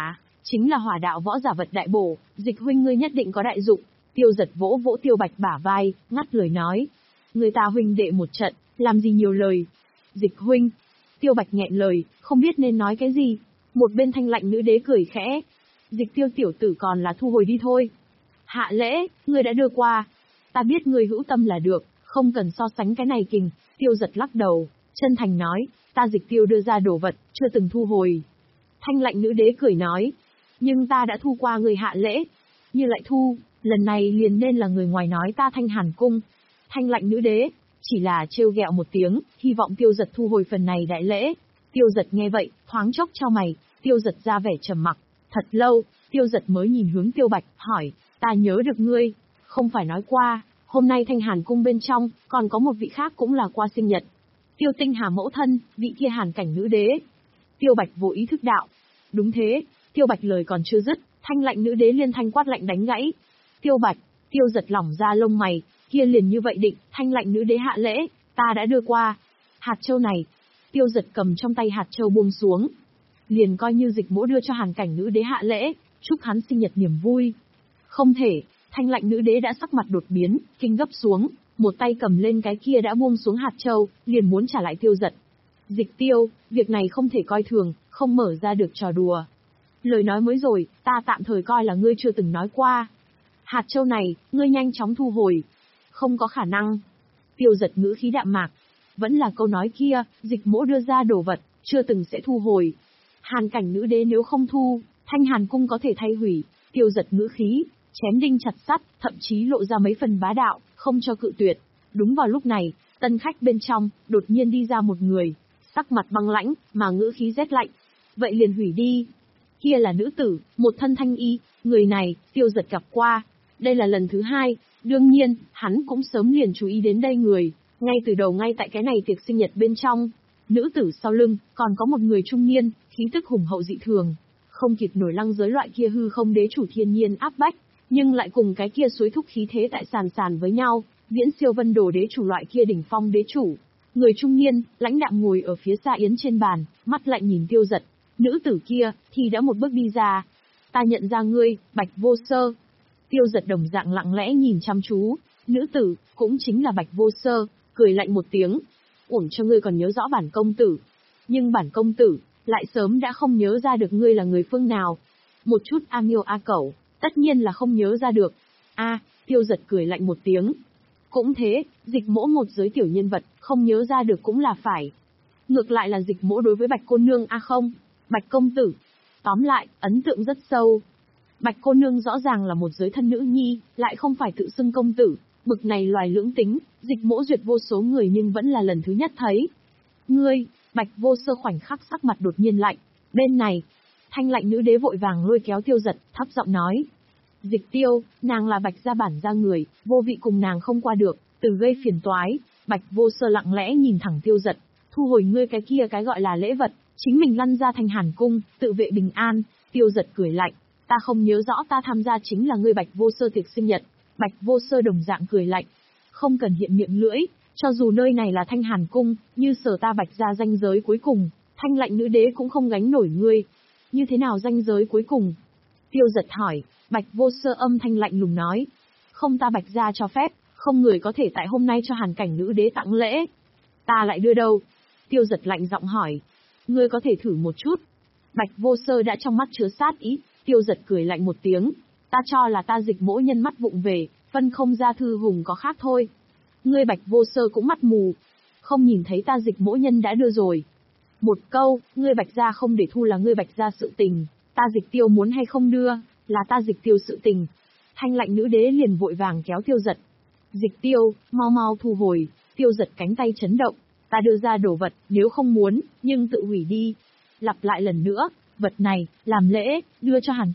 Chính là hỏa đạo võ giả vật đại bổ, Dịch huynh ngươi nhất định có đại dụng. Tiêu Giật vỗ vỗ Tiêu Bạch bả vai, ngắt lời nói. Người ta huynh đệ một trận, làm gì nhiều lời. Dịch huynh. Tiêu Bạch nghẹn lời, không biết nên nói cái gì. Một bên Thanh Lạnh nữ đế cười khẽ. Dịch Tiêu tiểu tử còn là thu hồi đi thôi. Hạ lễ, ngươi đã đưa qua. Ta biết ngươi hữu tâm là được, không cần so sánh cái này kình. Tiêu Giật lắc đầu, chân thành nói, ta Dịch Tiêu đưa ra đồ vật, chưa từng thu hồi. Thanh Lạnh nữ đế cười nói, nhưng ta đã thu qua người hạ lễ. Như lại thu, lần này liền nên là người ngoài nói ta Thanh Hàn cung. Thanh Lạnh nữ đế, chỉ là trêu ghẹo một tiếng, hy vọng Tiêu Giật thu hồi phần này đại lễ. Tiêu Giật nghe vậy, thoáng chốc chau mày, Tiêu Giật ra vẻ trầm mặc. Thật lâu, Tiêu Giật mới nhìn hướng Tiêu Bạch, hỏi, ta nhớ được ngươi, không phải nói qua, hôm nay Thanh Hàn cung bên trong, còn có một vị khác cũng là qua sinh nhật. Tiêu Tinh Hà mẫu thân, vị kia Hàn cảnh nữ đế. Tiêu Bạch vô ý thức đạo. Đúng thế, Tiêu Bạch lời còn chưa dứt, Thanh Lạnh nữ đế liên thanh quát lạnh đánh gãy. Tiêu Bạch, Tiêu Giật lỏng ra lông mày, kia liền như vậy định, Thanh Lạnh nữ đế hạ lễ, ta đã đưa qua. Hạt châu này, Tiêu Giật cầm trong tay hạt châu buông xuống. Liền coi như Dịch mỗ đưa cho Hàn cảnh nữ đế hạ lễ, chúc hắn sinh nhật niềm vui. Không thể, Thanh Lạnh nữ đế đã sắc mặt đột biến, kinh gấp xuống, một tay cầm lên cái kia đã buông xuống hạt châu, liền muốn trả lại Tiêu Giật. Dịch Tiêu, việc này không thể coi thường, không mở ra được trò đùa. Lời nói mới rồi, ta tạm thời coi là ngươi chưa từng nói qua. Hạt châu này, ngươi nhanh chóng thu hồi. Không có khả năng. Tiêu Giật ngữ khí đạm mạc. Vẫn là câu nói kia, Dịch mỗ đưa ra đồ vật, chưa từng sẽ thu hồi. Hàn cảnh nữ đế nếu không thu, Thanh Hàn cung có thể thay hủy. Tiêu Giật ngữ khí, chém đinh chặt sắt, thậm chí lộ ra mấy phần bá đạo, không cho cự tuyệt. Đúng vào lúc này, tân khách bên trong, đột nhiên đi ra một người, sắc mặt băng lãnh, mà ngữ khí rét lạnh. Vậy liền hủy đi. Kia là nữ tử, một thân thanh y, người này, Tiêu Giật gặp qua. Đây là lần thứ hai, đương nhiên, hắn cũng sớm liền chú ý đến đây người, ngay từ đầu ngay tại cái này tiệc sinh nhật bên trong. Nữ tử sau lưng, còn có một người trung niên, khí tức hùng hậu dị thường. Không kịp nổi lăng giới loại kia hư không đế chủ thiên nhiên áp bách, nhưng lại cùng cái kia suối thúc khí thế tại sàn sàn với nhau, viễn siêu vân đồ đế chủ loại kia đỉnh phong đế chủ. Người trung niên, lãnh đạm ngồi ở phía xa yến trên bàn, mắt lạnh nhìn Tiêu Giật. Nữ tử kia, thì đã một bước đi ra. Ta nhận ra ngươi, Bạch Vô Sơ. Tiêu Giật đồng dạng lặng lẽ nhìn chăm chú. Nữ tử, cũng chính là Bạch Vô Sơ, cười lạnh một tiếng. Uổng cho ngươi còn nhớ rõ bản công tử. Nhưng bản công tử, lại sớm đã không nhớ ra được ngươi là người phương nào. Một chút a miêu a cẩu, tất nhiên là không nhớ ra được. A, Tiêu Giật cười lạnh một tiếng. Cũng thế, Dịch mỗ một giới tiểu nhân vật, không nhớ ra được cũng là phải. Ngược lại là Dịch mỗ đối với Bạch cô nương a không, Bạch công tử. Tóm lại, ấn tượng rất sâu. Bạch cô nương rõ ràng là một giới thân nữ nhi, lại không phải tự xưng công tử. Bực này loài lưỡng tính, Dịch mỗ duyệt vô số người nhưng vẫn là lần thứ nhất thấy. Ngươi, Bạch Vô Sơ khoảnh khắc sắc mặt đột nhiên lạnh. Bên này, Thanh Lạnh nữ đế vội vàng lôi kéo Tiêu Giật, thấp giọng nói. Dịch Tiêu, nàng là Bạch gia bản gia người, vô vị cùng nàng không qua được, từ gây phiền toái. Bạch Vô Sơ lặng lẽ nhìn thẳng Tiêu Giật, thu hồi ngươi cái kia cái gọi là lễ vật, chính mình lăn ra Thanh Hàn cung, tự vệ bình an. Tiêu Giật cười lạnh, ta không nhớ rõ ta tham gia chính là ngươi Bạch Vô Sơ tiệc sinh nhật. Bạch Vô Sơ đồng dạng cười lạnh, không cần hiện miệng lưỡi, cho dù nơi này là Thanh Hàn cung, như sở ta Bạch gia danh giới cuối cùng, Thanh Lạnh nữ đế cũng không gánh nổi ngươi. Như thế nào danh giới cuối cùng? Tiêu Giật hỏi. Bạch Vô Sơ âm thanh lạnh lùng nói, không ta Bạch gia cho phép, không người có thể tại hôm nay cho Hàn cảnh nữ đế tặng lễ. Ta lại đưa đâu? Tiêu Giật lạnh giọng hỏi. Ngươi có thể thử một chút. Bạch Vô Sơ đã trong mắt chứa sát ý. Tiêu Giật cười lạnh một tiếng, ta cho là ta Dịch mỗ nhân mắt vụng về, phân không ra thư hùng có khác thôi. Ngươi Bạch Vô Sơ cũng mắt mù, không nhìn thấy ta Dịch mỗ nhân đã đưa rồi. Một câu, ngươi Bạch gia không để thu là ngươi Bạch gia sự tình, ta Dịch Tiêu muốn hay không đưa, là ta Dịch Tiêu sự tình. Thanh Lạnh nữ đế liền vội vàng kéo Tiêu Giật. Dịch Tiêu, mau mau thu hồi. Tiêu Giật cánh tay chấn động, ta đưa ra đồ vật, nếu không muốn, nhưng tự hủy đi. Lặp lại lần nữa, vật này, làm lễ, đưa cho Hàn